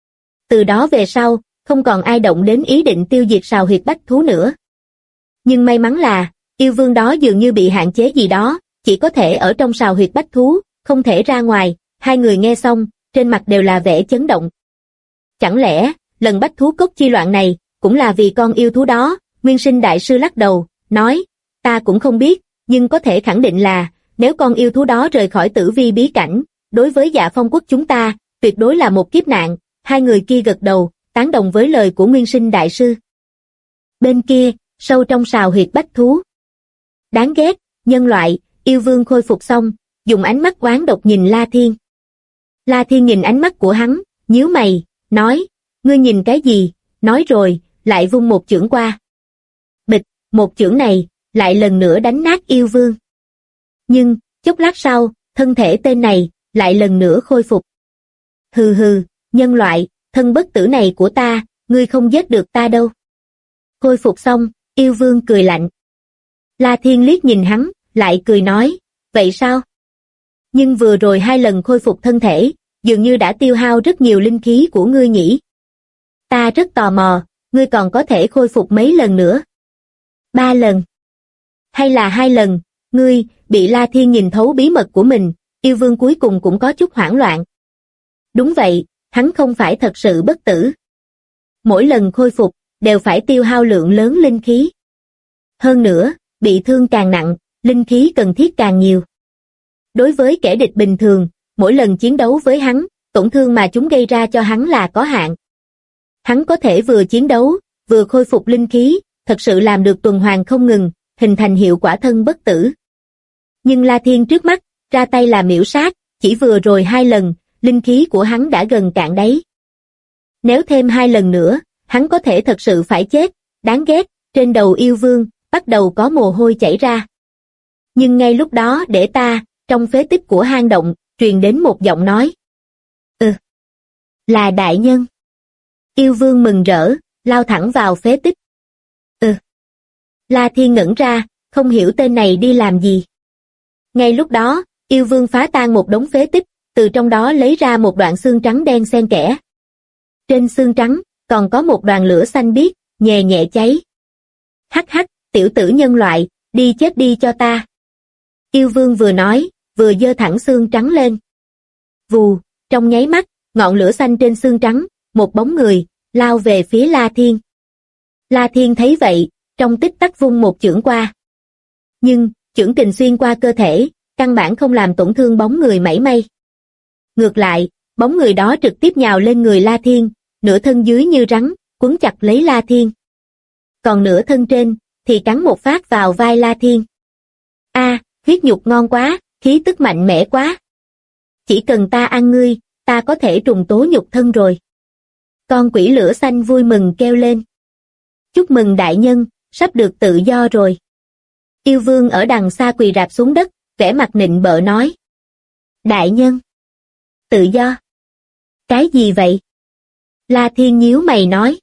Từ đó về sau, không còn ai động đến ý định tiêu diệt sào huyệt bách thú nữa. Nhưng may mắn là, yêu vương đó dường như bị hạn chế gì đó, chỉ có thể ở trong sào huyệt bách thú, không thể ra ngoài. Hai người nghe xong, trên mặt đều là vẻ chấn động. Chẳng lẽ, lần bách thú cốc chi loạn này, cũng là vì con yêu thú đó? Nguyên Sinh Đại Sư lắc đầu, nói, ta cũng không biết, nhưng có thể khẳng định là, nếu con yêu thú đó rời khỏi tử vi bí cảnh, đối với Dạ Phong Quốc chúng ta, tuyệt đối là một kiếp nạn. Hai người kia gật đầu, tán đồng với lời của Nguyên Sinh Đại Sư. Bên kia, sâu trong sào huyệt bách thú. Đáng ghét, nhân loại, yêu vương khôi phục xong, dùng ánh mắt oán độc nhìn La Thiên. La Thiên nhìn ánh mắt của hắn, nhíu mày, nói, ngươi nhìn cái gì? Nói rồi, lại vung một chưởng qua. Bịch, một chưởng này, lại lần nữa đánh nát yêu vương. Nhưng, chốc lát sau, thân thể tên này, lại lần nữa khôi phục. Hừ hừ, nhân loại, thân bất tử này của ta, ngươi không giết được ta đâu. Khôi phục xong, yêu vương cười lạnh. La Thiên liếc nhìn hắn, lại cười nói, vậy sao? Nhưng vừa rồi hai lần khôi phục thân thể, dường như đã tiêu hao rất nhiều linh khí của ngươi nhỉ? Ta rất tò mò, ngươi còn có thể khôi phục mấy lần nữa? 3 lần? Hay là 2 lần? Ngươi, bị La Thiên nhìn thấu bí mật của mình, yêu vương cuối cùng cũng có chút hoảng loạn. Đúng vậy, hắn không phải thật sự bất tử. Mỗi lần khôi phục, đều phải tiêu hao lượng lớn linh khí. Hơn nữa, bị thương càng nặng, linh khí cần thiết càng nhiều. Đối với kẻ địch bình thường, mỗi lần chiến đấu với hắn, tổn thương mà chúng gây ra cho hắn là có hạn. Hắn có thể vừa chiến đấu, vừa khôi phục linh khí, thật sự làm được tuần hoàn không ngừng, hình thành hiệu quả thân bất tử. Nhưng La Thiên trước mắt, ra tay là miểu sát, chỉ vừa rồi 2 lần, linh khí của hắn đã gần cạn đáy. Nếu thêm 2 lần nữa, hắn có thể thật sự phải chết, đáng ghét, trên đầu yêu vương, bắt đầu có mồ hôi chảy ra. Nhưng ngay lúc đó để ta, trong phế tích của hang động, truyền đến một giọng nói. Là đại nhân. Yêu vương mừng rỡ, lao thẳng vào phế tích. La Thiên ngẩn ra, không hiểu tên này đi làm gì. Ngay lúc đó, yêu vương phá tan một đống phế tích, từ trong đó lấy ra một đoạn xương trắng đen xen kẽ. Trên xương trắng, còn có một đoàn lửa xanh biếc, nhẹ nhẹ cháy. Hắc hắc, tiểu tử nhân loại, đi chết đi cho ta. Yêu vương vừa nói, vừa giơ thẳng xương trắng lên. Vù, trong nháy mắt, ngọn lửa xanh trên xương trắng, một bóng người, lao về phía La Thiên. La Thiên thấy vậy, trong tích tắc vung một chưởng qua. Nhưng, chưởng kình xuyên qua cơ thể, căn bản không làm tổn thương bóng người mảy may. Ngược lại, bóng người đó trực tiếp nhào lên người La Thiên, nửa thân dưới như rắn, quấn chặt lấy La Thiên. Còn nửa thân trên, thì cắn một phát vào vai La Thiên. Huyết nhục ngon quá, khí tức mạnh mẽ quá. Chỉ cần ta ăn ngươi, ta có thể trùng tố nhục thân rồi. Con quỷ lửa xanh vui mừng kêu lên. Chúc mừng đại nhân, sắp được tự do rồi. Yêu vương ở đằng xa quỳ rạp xuống đất, vẻ mặt nịnh bợ nói. Đại nhân. Tự do. Cái gì vậy? La Thiên nhíu mày nói.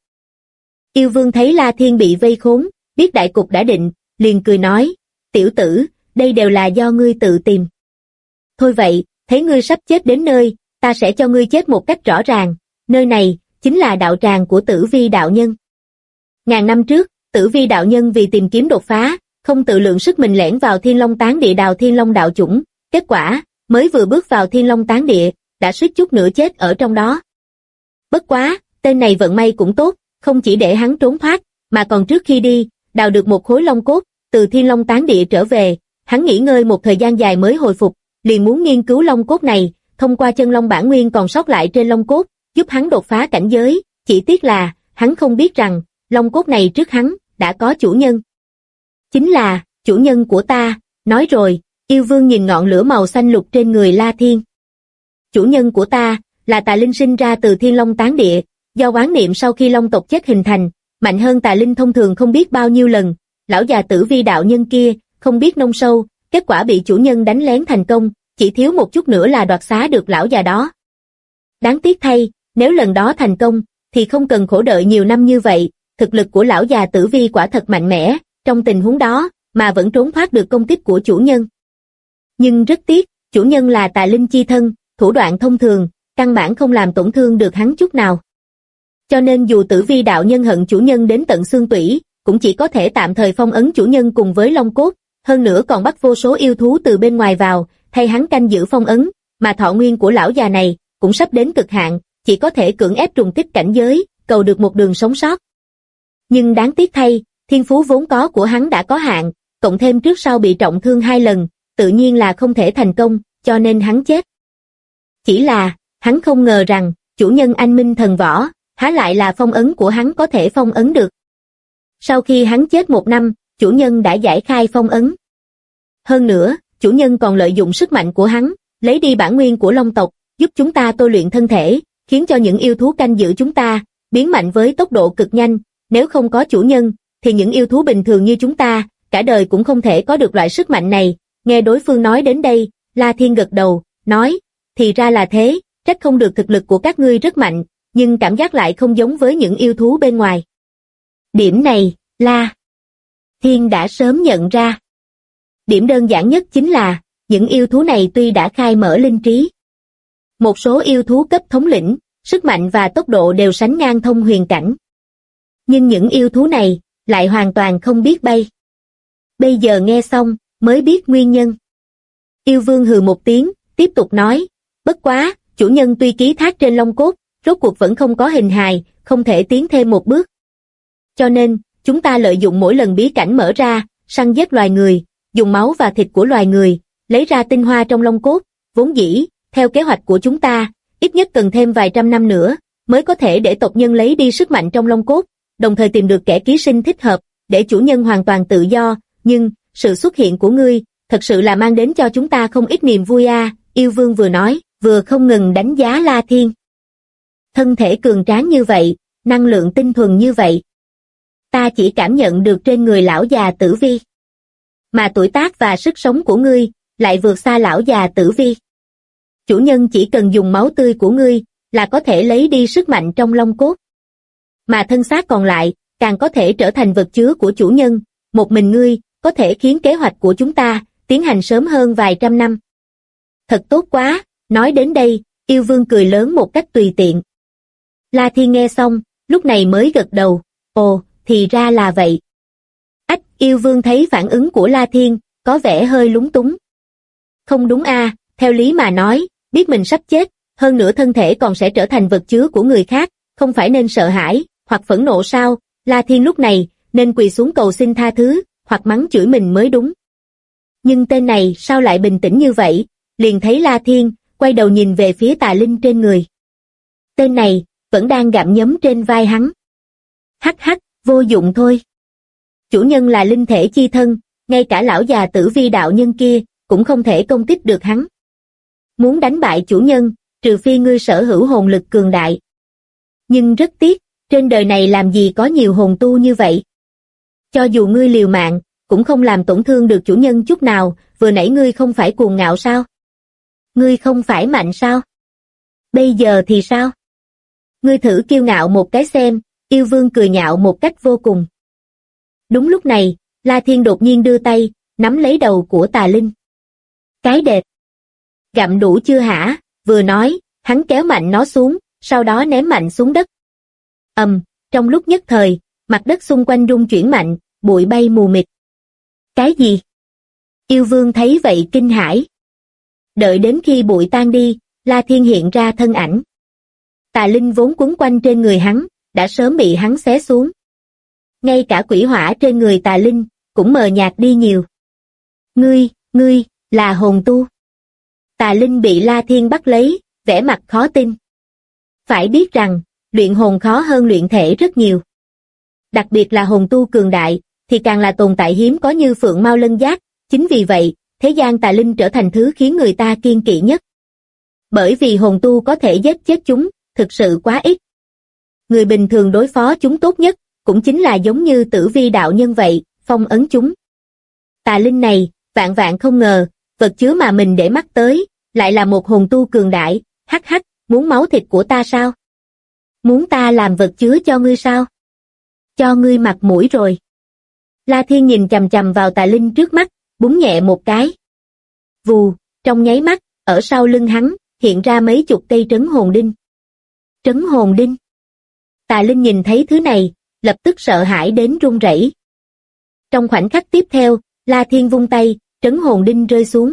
Yêu vương thấy La Thiên bị vây khốn, biết đại cục đã định, liền cười nói. Tiểu tử, đây đều là do ngươi tự tìm. Thôi vậy, thấy ngươi sắp chết đến nơi, ta sẽ cho ngươi chết một cách rõ ràng. Nơi này, chính là đạo tràng của Tử Vi đạo nhân. Ngàn năm trước, Tử Vi đạo nhân vì tìm kiếm đột phá, không tự lượng sức mình lẻn vào Thiên Long Tán Địa đào Thiên Long đạo chủng. Kết quả, mới vừa bước vào Thiên Long Tán Địa, đã suýt chút nữa chết ở trong đó. Bất quá, tên này vận may cũng tốt, không chỉ để hắn trốn thoát, mà còn trước khi đi, đào được một khối long cốt, từ Thiên Long Tán Địa trở về. Hắn nghỉ ngơi một thời gian dài mới hồi phục, liền muốn nghiên cứu long cốt này, thông qua chân long bản nguyên còn sót lại trên long cốt, giúp hắn đột phá cảnh giới, chỉ tiếc là, hắn không biết rằng, long cốt này trước hắn, đã có chủ nhân. Chính là, chủ nhân của ta, nói rồi, yêu vương nhìn ngọn lửa màu xanh lục trên người La Thiên. Chủ nhân của ta, là tà linh sinh ra từ Thiên Long Tán Địa, do oán niệm sau khi long tộc chết hình thành, mạnh hơn tà linh thông thường không biết bao nhiêu lần, lão già Tử Vi đạo nhân kia, không biết nông sâu, kết quả bị chủ nhân đánh lén thành công, chỉ thiếu một chút nữa là đoạt xá được lão già đó. Đáng tiếc thay, nếu lần đó thành công, thì không cần khổ đợi nhiều năm như vậy, thực lực của lão già Tử Vi quả thật mạnh mẽ, trong tình huống đó, mà vẫn trốn thoát được công kích của chủ nhân. Nhưng rất tiếc, chủ nhân là tà linh chi thân, thủ đoạn thông thường, căn bản không làm tổn thương được hắn chút nào. Cho nên dù Tử Vi đạo nhân hận chủ nhân đến tận xương tủy, cũng chỉ có thể tạm thời phong ấn chủ nhân cùng với long cốt, hơn nữa còn bắt vô số yêu thú từ bên ngoài vào, thay hắn canh giữ phong ấn, mà thọ nguyên của lão già này cũng sắp đến cực hạn, chỉ có thể cưỡng ép trùng kích cảnh giới, cầu được một đường sống sót. Nhưng đáng tiếc thay, thiên phú vốn có của hắn đã có hạn, cộng thêm trước sau bị trọng thương 2 lần, tự nhiên là không thể thành công, cho nên hắn chết. Chỉ là, hắn không ngờ rằng, chủ nhân anh minh thần võ, há lại là phong ấn của hắn có thể phong ấn được. Sau khi hắn chết 1 năm, chủ nhân đã giải khai phong ấn. Hơn nữa, chủ nhân còn lợi dụng sức mạnh của hắn, lấy đi bản nguyên của long tộc, giúp chúng ta tôi luyện thân thể, khiến cho những yêu thú canh giữ chúng ta, biến mạnh với tốc độ cực nhanh. Nếu không có chủ nhân, thì những yêu thú bình thường như chúng ta, cả đời cũng không thể có được loại sức mạnh này. Nghe đối phương nói đến đây, La Thiên gật đầu, nói, thì ra là thế, trách không được thực lực của các ngươi rất mạnh, nhưng cảm giác lại không giống với những yêu thú bên ngoài. Điểm này, La Thiên đã sớm nhận ra. Điểm đơn giản nhất chính là, những yêu thú này tuy đã khai mở linh trí. Một số yêu thú cấp thống lĩnh, sức mạnh và tốc độ đều sánh ngang thông huyền cảnh. Nhưng những yêu thú này, lại hoàn toàn không biết bay. Bây giờ nghe xong, mới biết nguyên nhân. Yêu vương hừ một tiếng, tiếp tục nói, bất quá, chủ nhân tuy ký thác trên long cốt, rốt cuộc vẫn không có hình hài, không thể tiến thêm một bước. Cho nên, chúng ta lợi dụng mỗi lần bí cảnh mở ra, săn giết loài người, dùng máu và thịt của loài người, lấy ra tinh hoa trong long cốt, vốn dĩ, theo kế hoạch của chúng ta, ít nhất cần thêm vài trăm năm nữa, mới có thể để tộc nhân lấy đi sức mạnh trong Long Cốt, đồng thời tìm được kẻ ký sinh thích hợp, để chủ nhân hoàn toàn tự do, nhưng, sự xuất hiện của ngươi, thật sự là mang đến cho chúng ta không ít niềm vui a. Yêu Vương vừa nói, vừa không ngừng đánh giá La Thiên. Thân thể cường tráng như vậy, năng lượng tinh thuần như vậy. Ta chỉ cảm nhận được trên người lão già Tử Vi. Mà tuổi tác và sức sống của ngươi, lại vượt xa lão già Tử Vi. Chủ nhân chỉ cần dùng máu tươi của ngươi, là có thể lấy đi sức mạnh trong Long Cốt. Mà thân xác còn lại, càng có thể trở thành vật chứa của chủ nhân, một mình ngươi, có thể khiến kế hoạch của chúng ta, tiến hành sớm hơn vài trăm năm. Thật tốt quá, nói đến đây, Yêu Vương cười lớn một cách tùy tiện. La Thiên nghe xong, lúc này mới gật đầu, ồ, thì ra là vậy. Ách, Yêu Vương thấy phản ứng của La Thiên, có vẻ hơi lúng túng. Không đúng a, theo lý mà nói, biết mình sắp chết, hơn nữa thân thể còn sẽ trở thành vật chứa của người khác, không phải nên sợ hãi, hoặc phẫn nộ sao? La Thiên lúc này, nên quỳ xuống cầu xin tha thứ, hoặc mắng chửi mình mới đúng. Nhưng tên này sao lại bình tĩnh như vậy? Liền thấy La Thiên, quay đầu nhìn về phía tà linh trên người. Tên này, vẫn đang gặm nhấm trên vai hắn. Hắc hắc, vô dụng thôi. Chủ nhân là linh thể chi thân, ngay cả lão già Tử Vi đạo nhân kia, cũng không thể công kích được hắn. Muốn đánh bại chủ nhân, trừ phi ngươi sở hữu hồn lực cường đại. Nhưng rất tiếc, trên đời này làm gì có nhiều hồn tu như vậy. Cho dù ngươi liều mạng, cũng không làm tổn thương được chủ nhân chút nào, vừa nãy ngươi không phải cuồng ngạo sao? Ngươi không phải mạnh sao? Bây giờ thì sao? Ngươi thử kiêu ngạo một cái xem, Yêu Vương cười nhạo một cách vô cùng. Đúng lúc này, La Thiên đột nhiên đưa tay, nắm lấy đầu của tà linh. Cái đệt! Gặm đủ chưa hả? Vừa nói, hắn kéo mạnh nó xuống, sau đó ném mạnh xuống đất. Trong lúc nhất thời, mặt đất xung quanh rung chuyển mạnh, bụi bay mù mịt. Cái gì? Yêu Vương thấy vậy kinh hãi. Đợi đến khi bụi tan đi, La Thiên hiện ra thân ảnh. Tà linh vốn quấn quanh trên người hắn, đã sớm bị hắn xé xuống. Ngay cả quỷ hỏa trên người tà linh, cũng mờ nhạt đi nhiều. Ngươi, là hồn tu. Tà linh bị La Thiên bắt lấy, vẻ mặt khó tin. Phải biết rằng, luyện hồn khó hơn luyện thể rất nhiều. Đặc biệt là hồn tu cường đại, thì càng là tồn tại hiếm có như Phượng Mao Lân Giác, chính vì vậy, thế gian tà linh trở thành thứ khiến người ta kiêng kỵ nhất. Bởi vì hồn tu có thể giết chết chúng, thực sự quá ít. Người bình thường đối phó chúng tốt nhất, cũng chính là giống như Tử Vi đạo nhân vậy, phong ấn chúng. Tà linh này, vạn vạn không ngờ, vật chứa mà mình để mắt tới, lại là một hồn tu cường đại, hắc hắc, muốn máu thịt của ta sao? Muốn ta làm vật chứa cho ngươi sao? Cho ngươi mặt mũi rồi. La Thiên nhìn chằm chằm vào tà linh trước mắt, búng nhẹ một cái. Vù, trong nháy mắt, ở sau lưng hắn, hiện ra mấy chục cây trấn hồn đinh. Trấn hồn đinh. Tà linh nhìn thấy thứ này, lập tức sợ hãi đến run rẩy. Trong khoảnh khắc tiếp theo, La Thiên vung tay, trấn hồn đinh rơi xuống.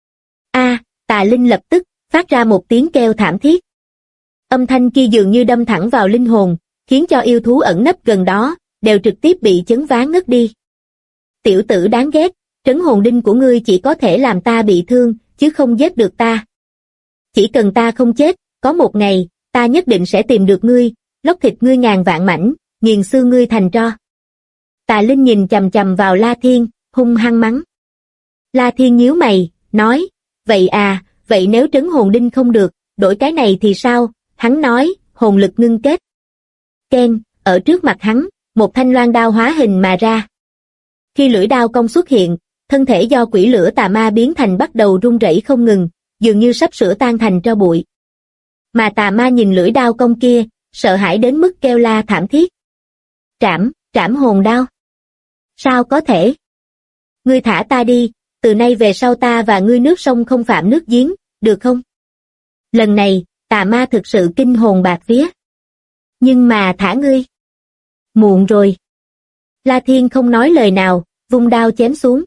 Tà linh lập tức, phát ra một tiếng kêu thảm thiết. Âm thanh kia dường như đâm thẳng vào linh hồn, khiến cho yêu thú ẩn nấp gần đó, đều trực tiếp bị chấn vá ngất đi. Tiểu tử đáng ghét, trấn hồn đinh của ngươi chỉ có thể làm ta bị thương, chứ không giết được ta. Chỉ cần ta không chết, có một ngày, ta nhất định sẽ tìm được ngươi, lóc thịt ngươi ngàn vạn mảnh, nghiền xương ngươi thành tro. Tà linh nhìn chằm chằm vào La Thiên, hung hăng mắng. La Thiên nhíu mày, nói, vậy nếu trấn hồn đinh không được, đổi cái này thì sao? Hắn nói, hồn lực ngưng kết. Ken, ở trước mặt hắn, một thanh loan đao hóa hình mà ra. Khi lưỡi đao công xuất hiện, thân thể do quỷ lửa tà ma biến thành bắt đầu rung rẩy không ngừng, dường như sắp sửa tan thành tro bụi. Mà tà ma nhìn lưỡi đao công kia, sợ hãi đến mức kêu la thảm thiết. Trảm hồn đao. Sao có thể? Ngươi thả ta đi, từ nay về sau ta và ngươi nước sông không phạm nước giếng, được không? Lần này, tà ma thực sự kinh hồn bạt vía. Nhưng mà thả ngươi. Muộn rồi. La Thiên không nói lời nào, vung đao chém xuống.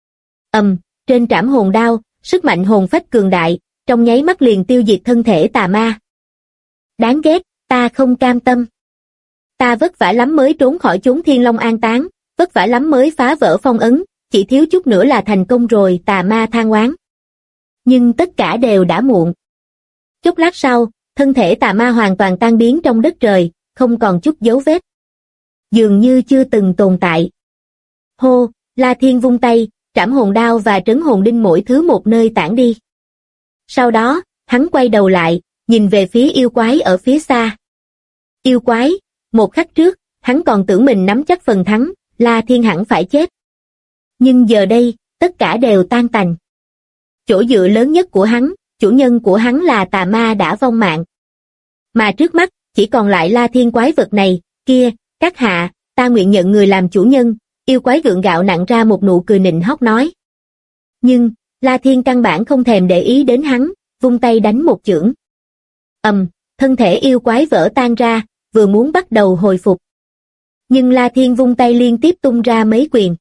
Trên trảm hồn đao, sức mạnh hồn phách cường đại, trong nháy mắt liền tiêu diệt thân thể tà ma. Đáng ghét, ta không cam tâm. Ta vất vả lắm mới trốn khỏi chốn Thiên Long an táng, vất vả lắm mới phá vỡ phong ấn, chỉ thiếu chút nữa là thành công rồi, tà ma than oán. Nhưng tất cả đều đã muộn. Chốc lát sau, thân thể tà ma hoàn toàn tan biến trong đất trời, không còn chút dấu vết. Dường như chưa từng tồn tại. Hô, La Thiên vung tay, trảm hồn đao và trấn hồn đinh mỗi thứ một nơi tản đi. Sau đó, hắn quay đầu lại, nhìn về phía yêu quái ở phía xa. Yêu quái, một khắc trước, hắn còn tưởng mình nắm chắc phần thắng, La Thiên hẳn phải chết. Nhưng giờ đây, tất cả đều tan tành. Chỗ dựa lớn nhất của hắn, chủ nhân của hắn là tà ma đã vong mạng. Mà trước mắt, chỉ còn lại La Thiên quái vật này, kia, các hạ, ta nguyện nhận người làm chủ nhân, yêu quái gượng gạo nặn ra một nụ cười nịnh hót nói. Nhưng, La Thiên căn bản không thèm để ý đến hắn, vung tay đánh một chưởng. Thân thể yêu quái vỡ tan ra, vừa muốn bắt đầu hồi phục. Nhưng La Thiên vung tay liên tiếp tung ra mấy quyền.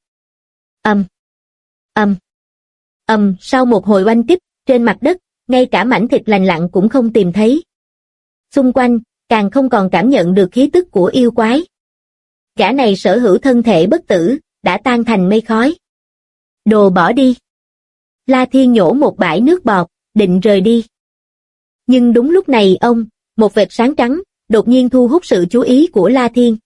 Sau một hồi oanh kích, trên mặt đất, ngay cả mảnh thịt lành lặn cũng không tìm thấy. Xung quanh, càng không còn cảm nhận được khí tức của yêu quái. Gã này sở hữu thân thể bất tử, đã tan thành mây khói. Đồ bỏ đi. La Thiên nhổ một bãi nước bọt, định rời đi. Nhưng đúng lúc này một vệt sáng trắng, đột nhiên thu hút sự chú ý của La Thiên.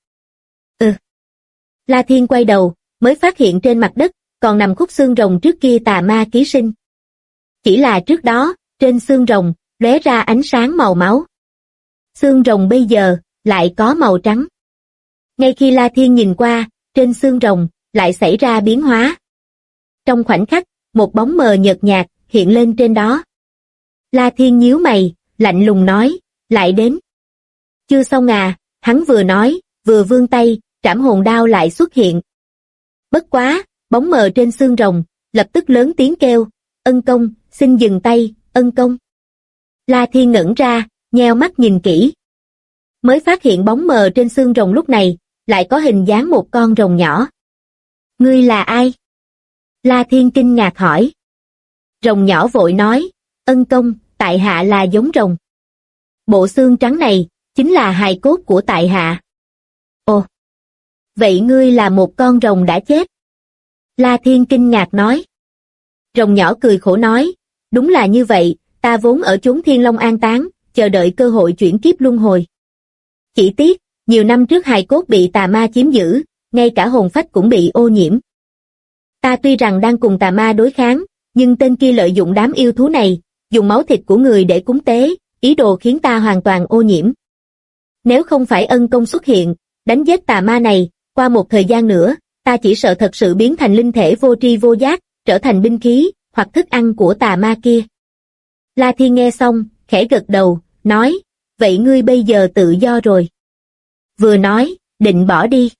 La Thiên quay đầu, mới phát hiện trên mặt đất, còn nằm khúc xương rồng trước kia tà ma ký sinh. Chỉ là trước đó, trên xương rồng, lóe ra ánh sáng màu máu. Xương rồng bây giờ, lại có màu trắng. Ngay khi La Thiên nhìn qua, trên xương rồng, lại xảy ra biến hóa. Trong khoảnh khắc, một bóng mờ nhợt nhạt, hiện lên trên đó. La Thiên nhíu mày, lạnh lùng nói, lại đến. Chưa xong à, hắn vừa nói, vừa vươn tay, trảm hồn đao lại xuất hiện. Bất quá, bóng mờ trên xương rồng, lập tức lớn tiếng kêu, ân công, xin dừng tay, ân công. La Thiên ngẩn ra, nheo mắt nhìn kỹ. Mới phát hiện bóng mờ trên xương rồng lúc này, lại có hình dáng một con rồng nhỏ. Ngươi là ai? La Thiên kinh ngạc hỏi. Rồng nhỏ vội nói, ân công, tại hạ là giống rồng. Bộ xương trắng này, chính là hài cốt của tại hạ. Ồ! Vậy ngươi là một con rồng đã chết? La Thiên kinh ngạc nói. Rồng nhỏ cười khổ nói, đúng là như vậy, ta vốn ở chốn Thiên Long an táng, chờ đợi cơ hội chuyển kiếp luân hồi. Chỉ tiếc, nhiều năm trước hài cốt bị tà ma chiếm giữ, ngay cả hồn phách cũng bị ô nhiễm. Ta tuy rằng đang cùng tà ma đối kháng, nhưng tên kia lợi dụng đám yêu thú này, dùng máu thịt của người để cúng tế, ý đồ khiến ta hoàn toàn ô nhiễm. Nếu không phải ân công xuất hiện, đánh giết tà ma này, qua một thời gian nữa, ta chỉ sợ thật sự biến thành linh thể vô tri vô giác, trở thành binh khí, hoặc thức ăn của tà ma kia. La Thiên nghe xong, khẽ gật đầu, nói, vậy ngươi bây giờ tự do rồi. Vừa nói, định bỏ đi.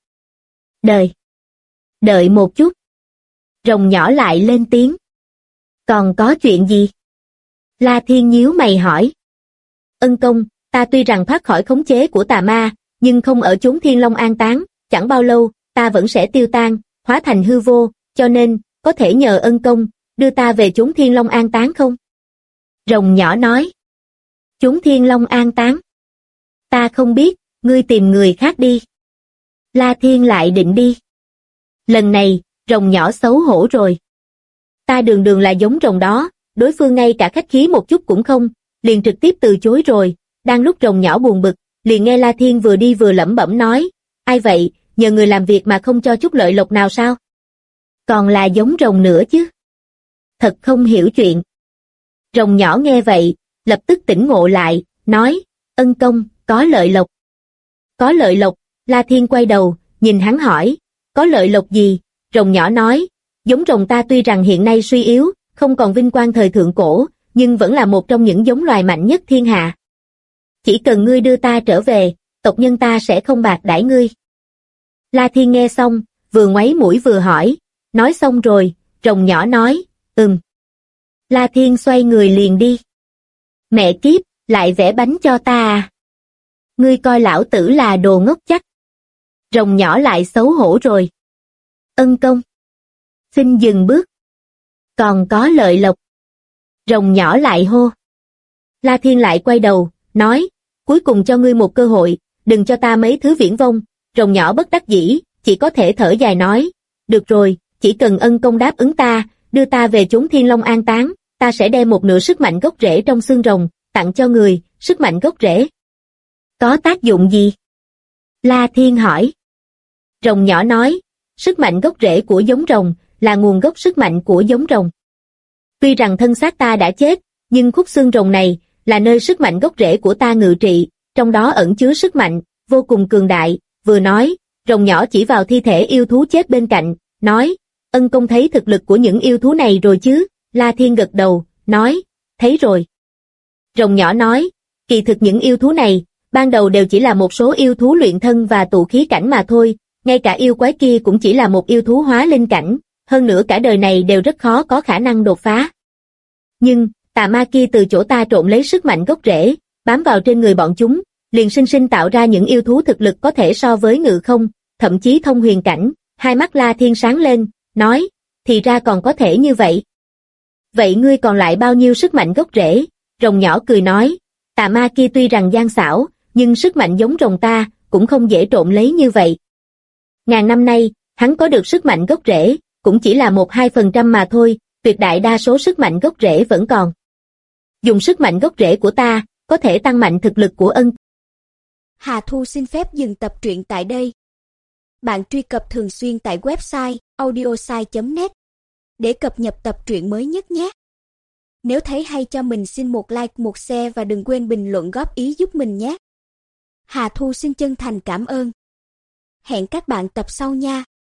Đợi một chút. Rồng nhỏ lại lên tiếng. Còn có chuyện gì? La Thiên nhíu mày hỏi. Ân công, ta tuy rằng thoát khỏi khống chế của tà ma, nhưng không ở chốn Thiên Long an táng, chẳng bao lâu, ta vẫn sẽ tiêu tan, hóa thành hư vô, cho nên, có thể nhờ ân công, đưa ta về chốn Thiên Long an táng không? Rồng nhỏ nói. Chốn Thiên Long an táng? Ta không biết, ngươi tìm người khác đi. La Thiên lại định đi. Lần này, rồng nhỏ xấu hổ rồi. Ta đường đường là giống rồng đó, đối phương ngay cả khách khí một chút cũng không, liền trực tiếp từ chối rồi. Đang lúc rồng nhỏ buồn bực, liền nghe La Thiên vừa đi vừa lẩm bẩm nói, ai vậy, nhờ người làm việc mà không cho chút lợi lộc nào sao? Còn là giống rồng nữa chứ? Thật không hiểu chuyện. Rồng nhỏ nghe vậy, lập tức tỉnh ngộ lại, nói, ân công, có lợi lộc. Có lợi lộc, La Thiên quay đầu, nhìn hắn hỏi, có lợi lộc gì? Rồng nhỏ nói, giống rồng ta tuy rằng hiện nay suy yếu, không còn vinh quang thời thượng cổ, nhưng vẫn là một trong những giống loài mạnh nhất thiên hạ. Chỉ cần ngươi đưa ta trở về, tộc nhân ta sẽ không bạc đãi ngươi. La Thiên nghe xong, vừa ngoáy mũi vừa hỏi, nói xong rồi, rồng nhỏ nói, La Thiên xoay người liền đi. Mẹ kiếp, lại vẽ bánh cho ta à? Ngươi coi lão tử là đồ ngốc chắc. Rồng nhỏ lại xấu hổ rồi. Ân công. Xin dừng bước. Còn có lợi lộc. Rồng nhỏ lại hô. La Thiên lại quay đầu, nói, cuối cùng cho ngươi một cơ hội, đừng cho ta mấy thứ viễn vông. Rồng nhỏ bất đắc dĩ, chỉ có thể thở dài nói, được rồi, chỉ cần ân công đáp ứng ta, đưa ta về chốn Thiên Long an táng, ta sẽ đem một nửa sức mạnh gốc rễ trong xương rồng, tặng cho người, sức mạnh gốc rễ. Có tác dụng gì? La Thiên hỏi. Rồng nhỏ nói, sức mạnh gốc rễ của giống rồng, là nguồn gốc sức mạnh của giống rồng. Tuy rằng thân xác ta đã chết, nhưng khúc xương rồng này, là nơi sức mạnh gốc rễ của ta ngự trị, trong đó ẩn chứa sức mạnh, vô cùng cường đại. Vừa nói, rồng nhỏ chỉ vào thi thể yêu thú chết bên cạnh, nói, ân công thấy thực lực của những yêu thú này rồi chứ? La Thiên gật đầu, nói, thấy rồi. Rồng nhỏ nói, kỳ thực những yêu thú này, ban đầu đều chỉ là một số yêu thú luyện thân và tụ khí cảnh mà thôi, ngay cả yêu quái kia cũng chỉ là một yêu thú hóa linh cảnh, hơn nữa cả đời này đều rất khó có khả năng đột phá. Nhưng, tà ma kia từ chỗ ta trộn lấy sức mạnh gốc rễ, bám vào trên người bọn chúng, liền sinh sinh tạo ra những yêu thú thực lực có thể so với ngự không, thậm chí thông huyền cảnh. Hai mắt La Thiên sáng lên, nói, thì ra còn có thể như vậy. Vậy ngươi còn lại bao nhiêu sức mạnh gốc rễ? Rồng nhỏ cười nói, tà ma kia tuy rằng gian xảo, nhưng sức mạnh giống rồng ta, cũng không dễ trộn lấy như vậy. Ngàn năm nay, hắn có được sức mạnh gốc rễ, cũng chỉ là 1-2% mà thôi, tuyệt đại đa số sức mạnh gốc rễ vẫn còn. Dùng sức mạnh gốc rễ của ta, có thể tăng mạnh thực lực của ân. Hà Thu xin phép dừng tập truyện tại đây. Bạn truy cập thường xuyên tại website audiosai.net để cập nhật tập truyện mới nhất nhé. Nếu thấy hay cho mình xin một like, một share và đừng quên bình luận góp ý giúp mình nhé. Hà Thu xin chân thành cảm ơn. Hẹn các bạn tập sau nha.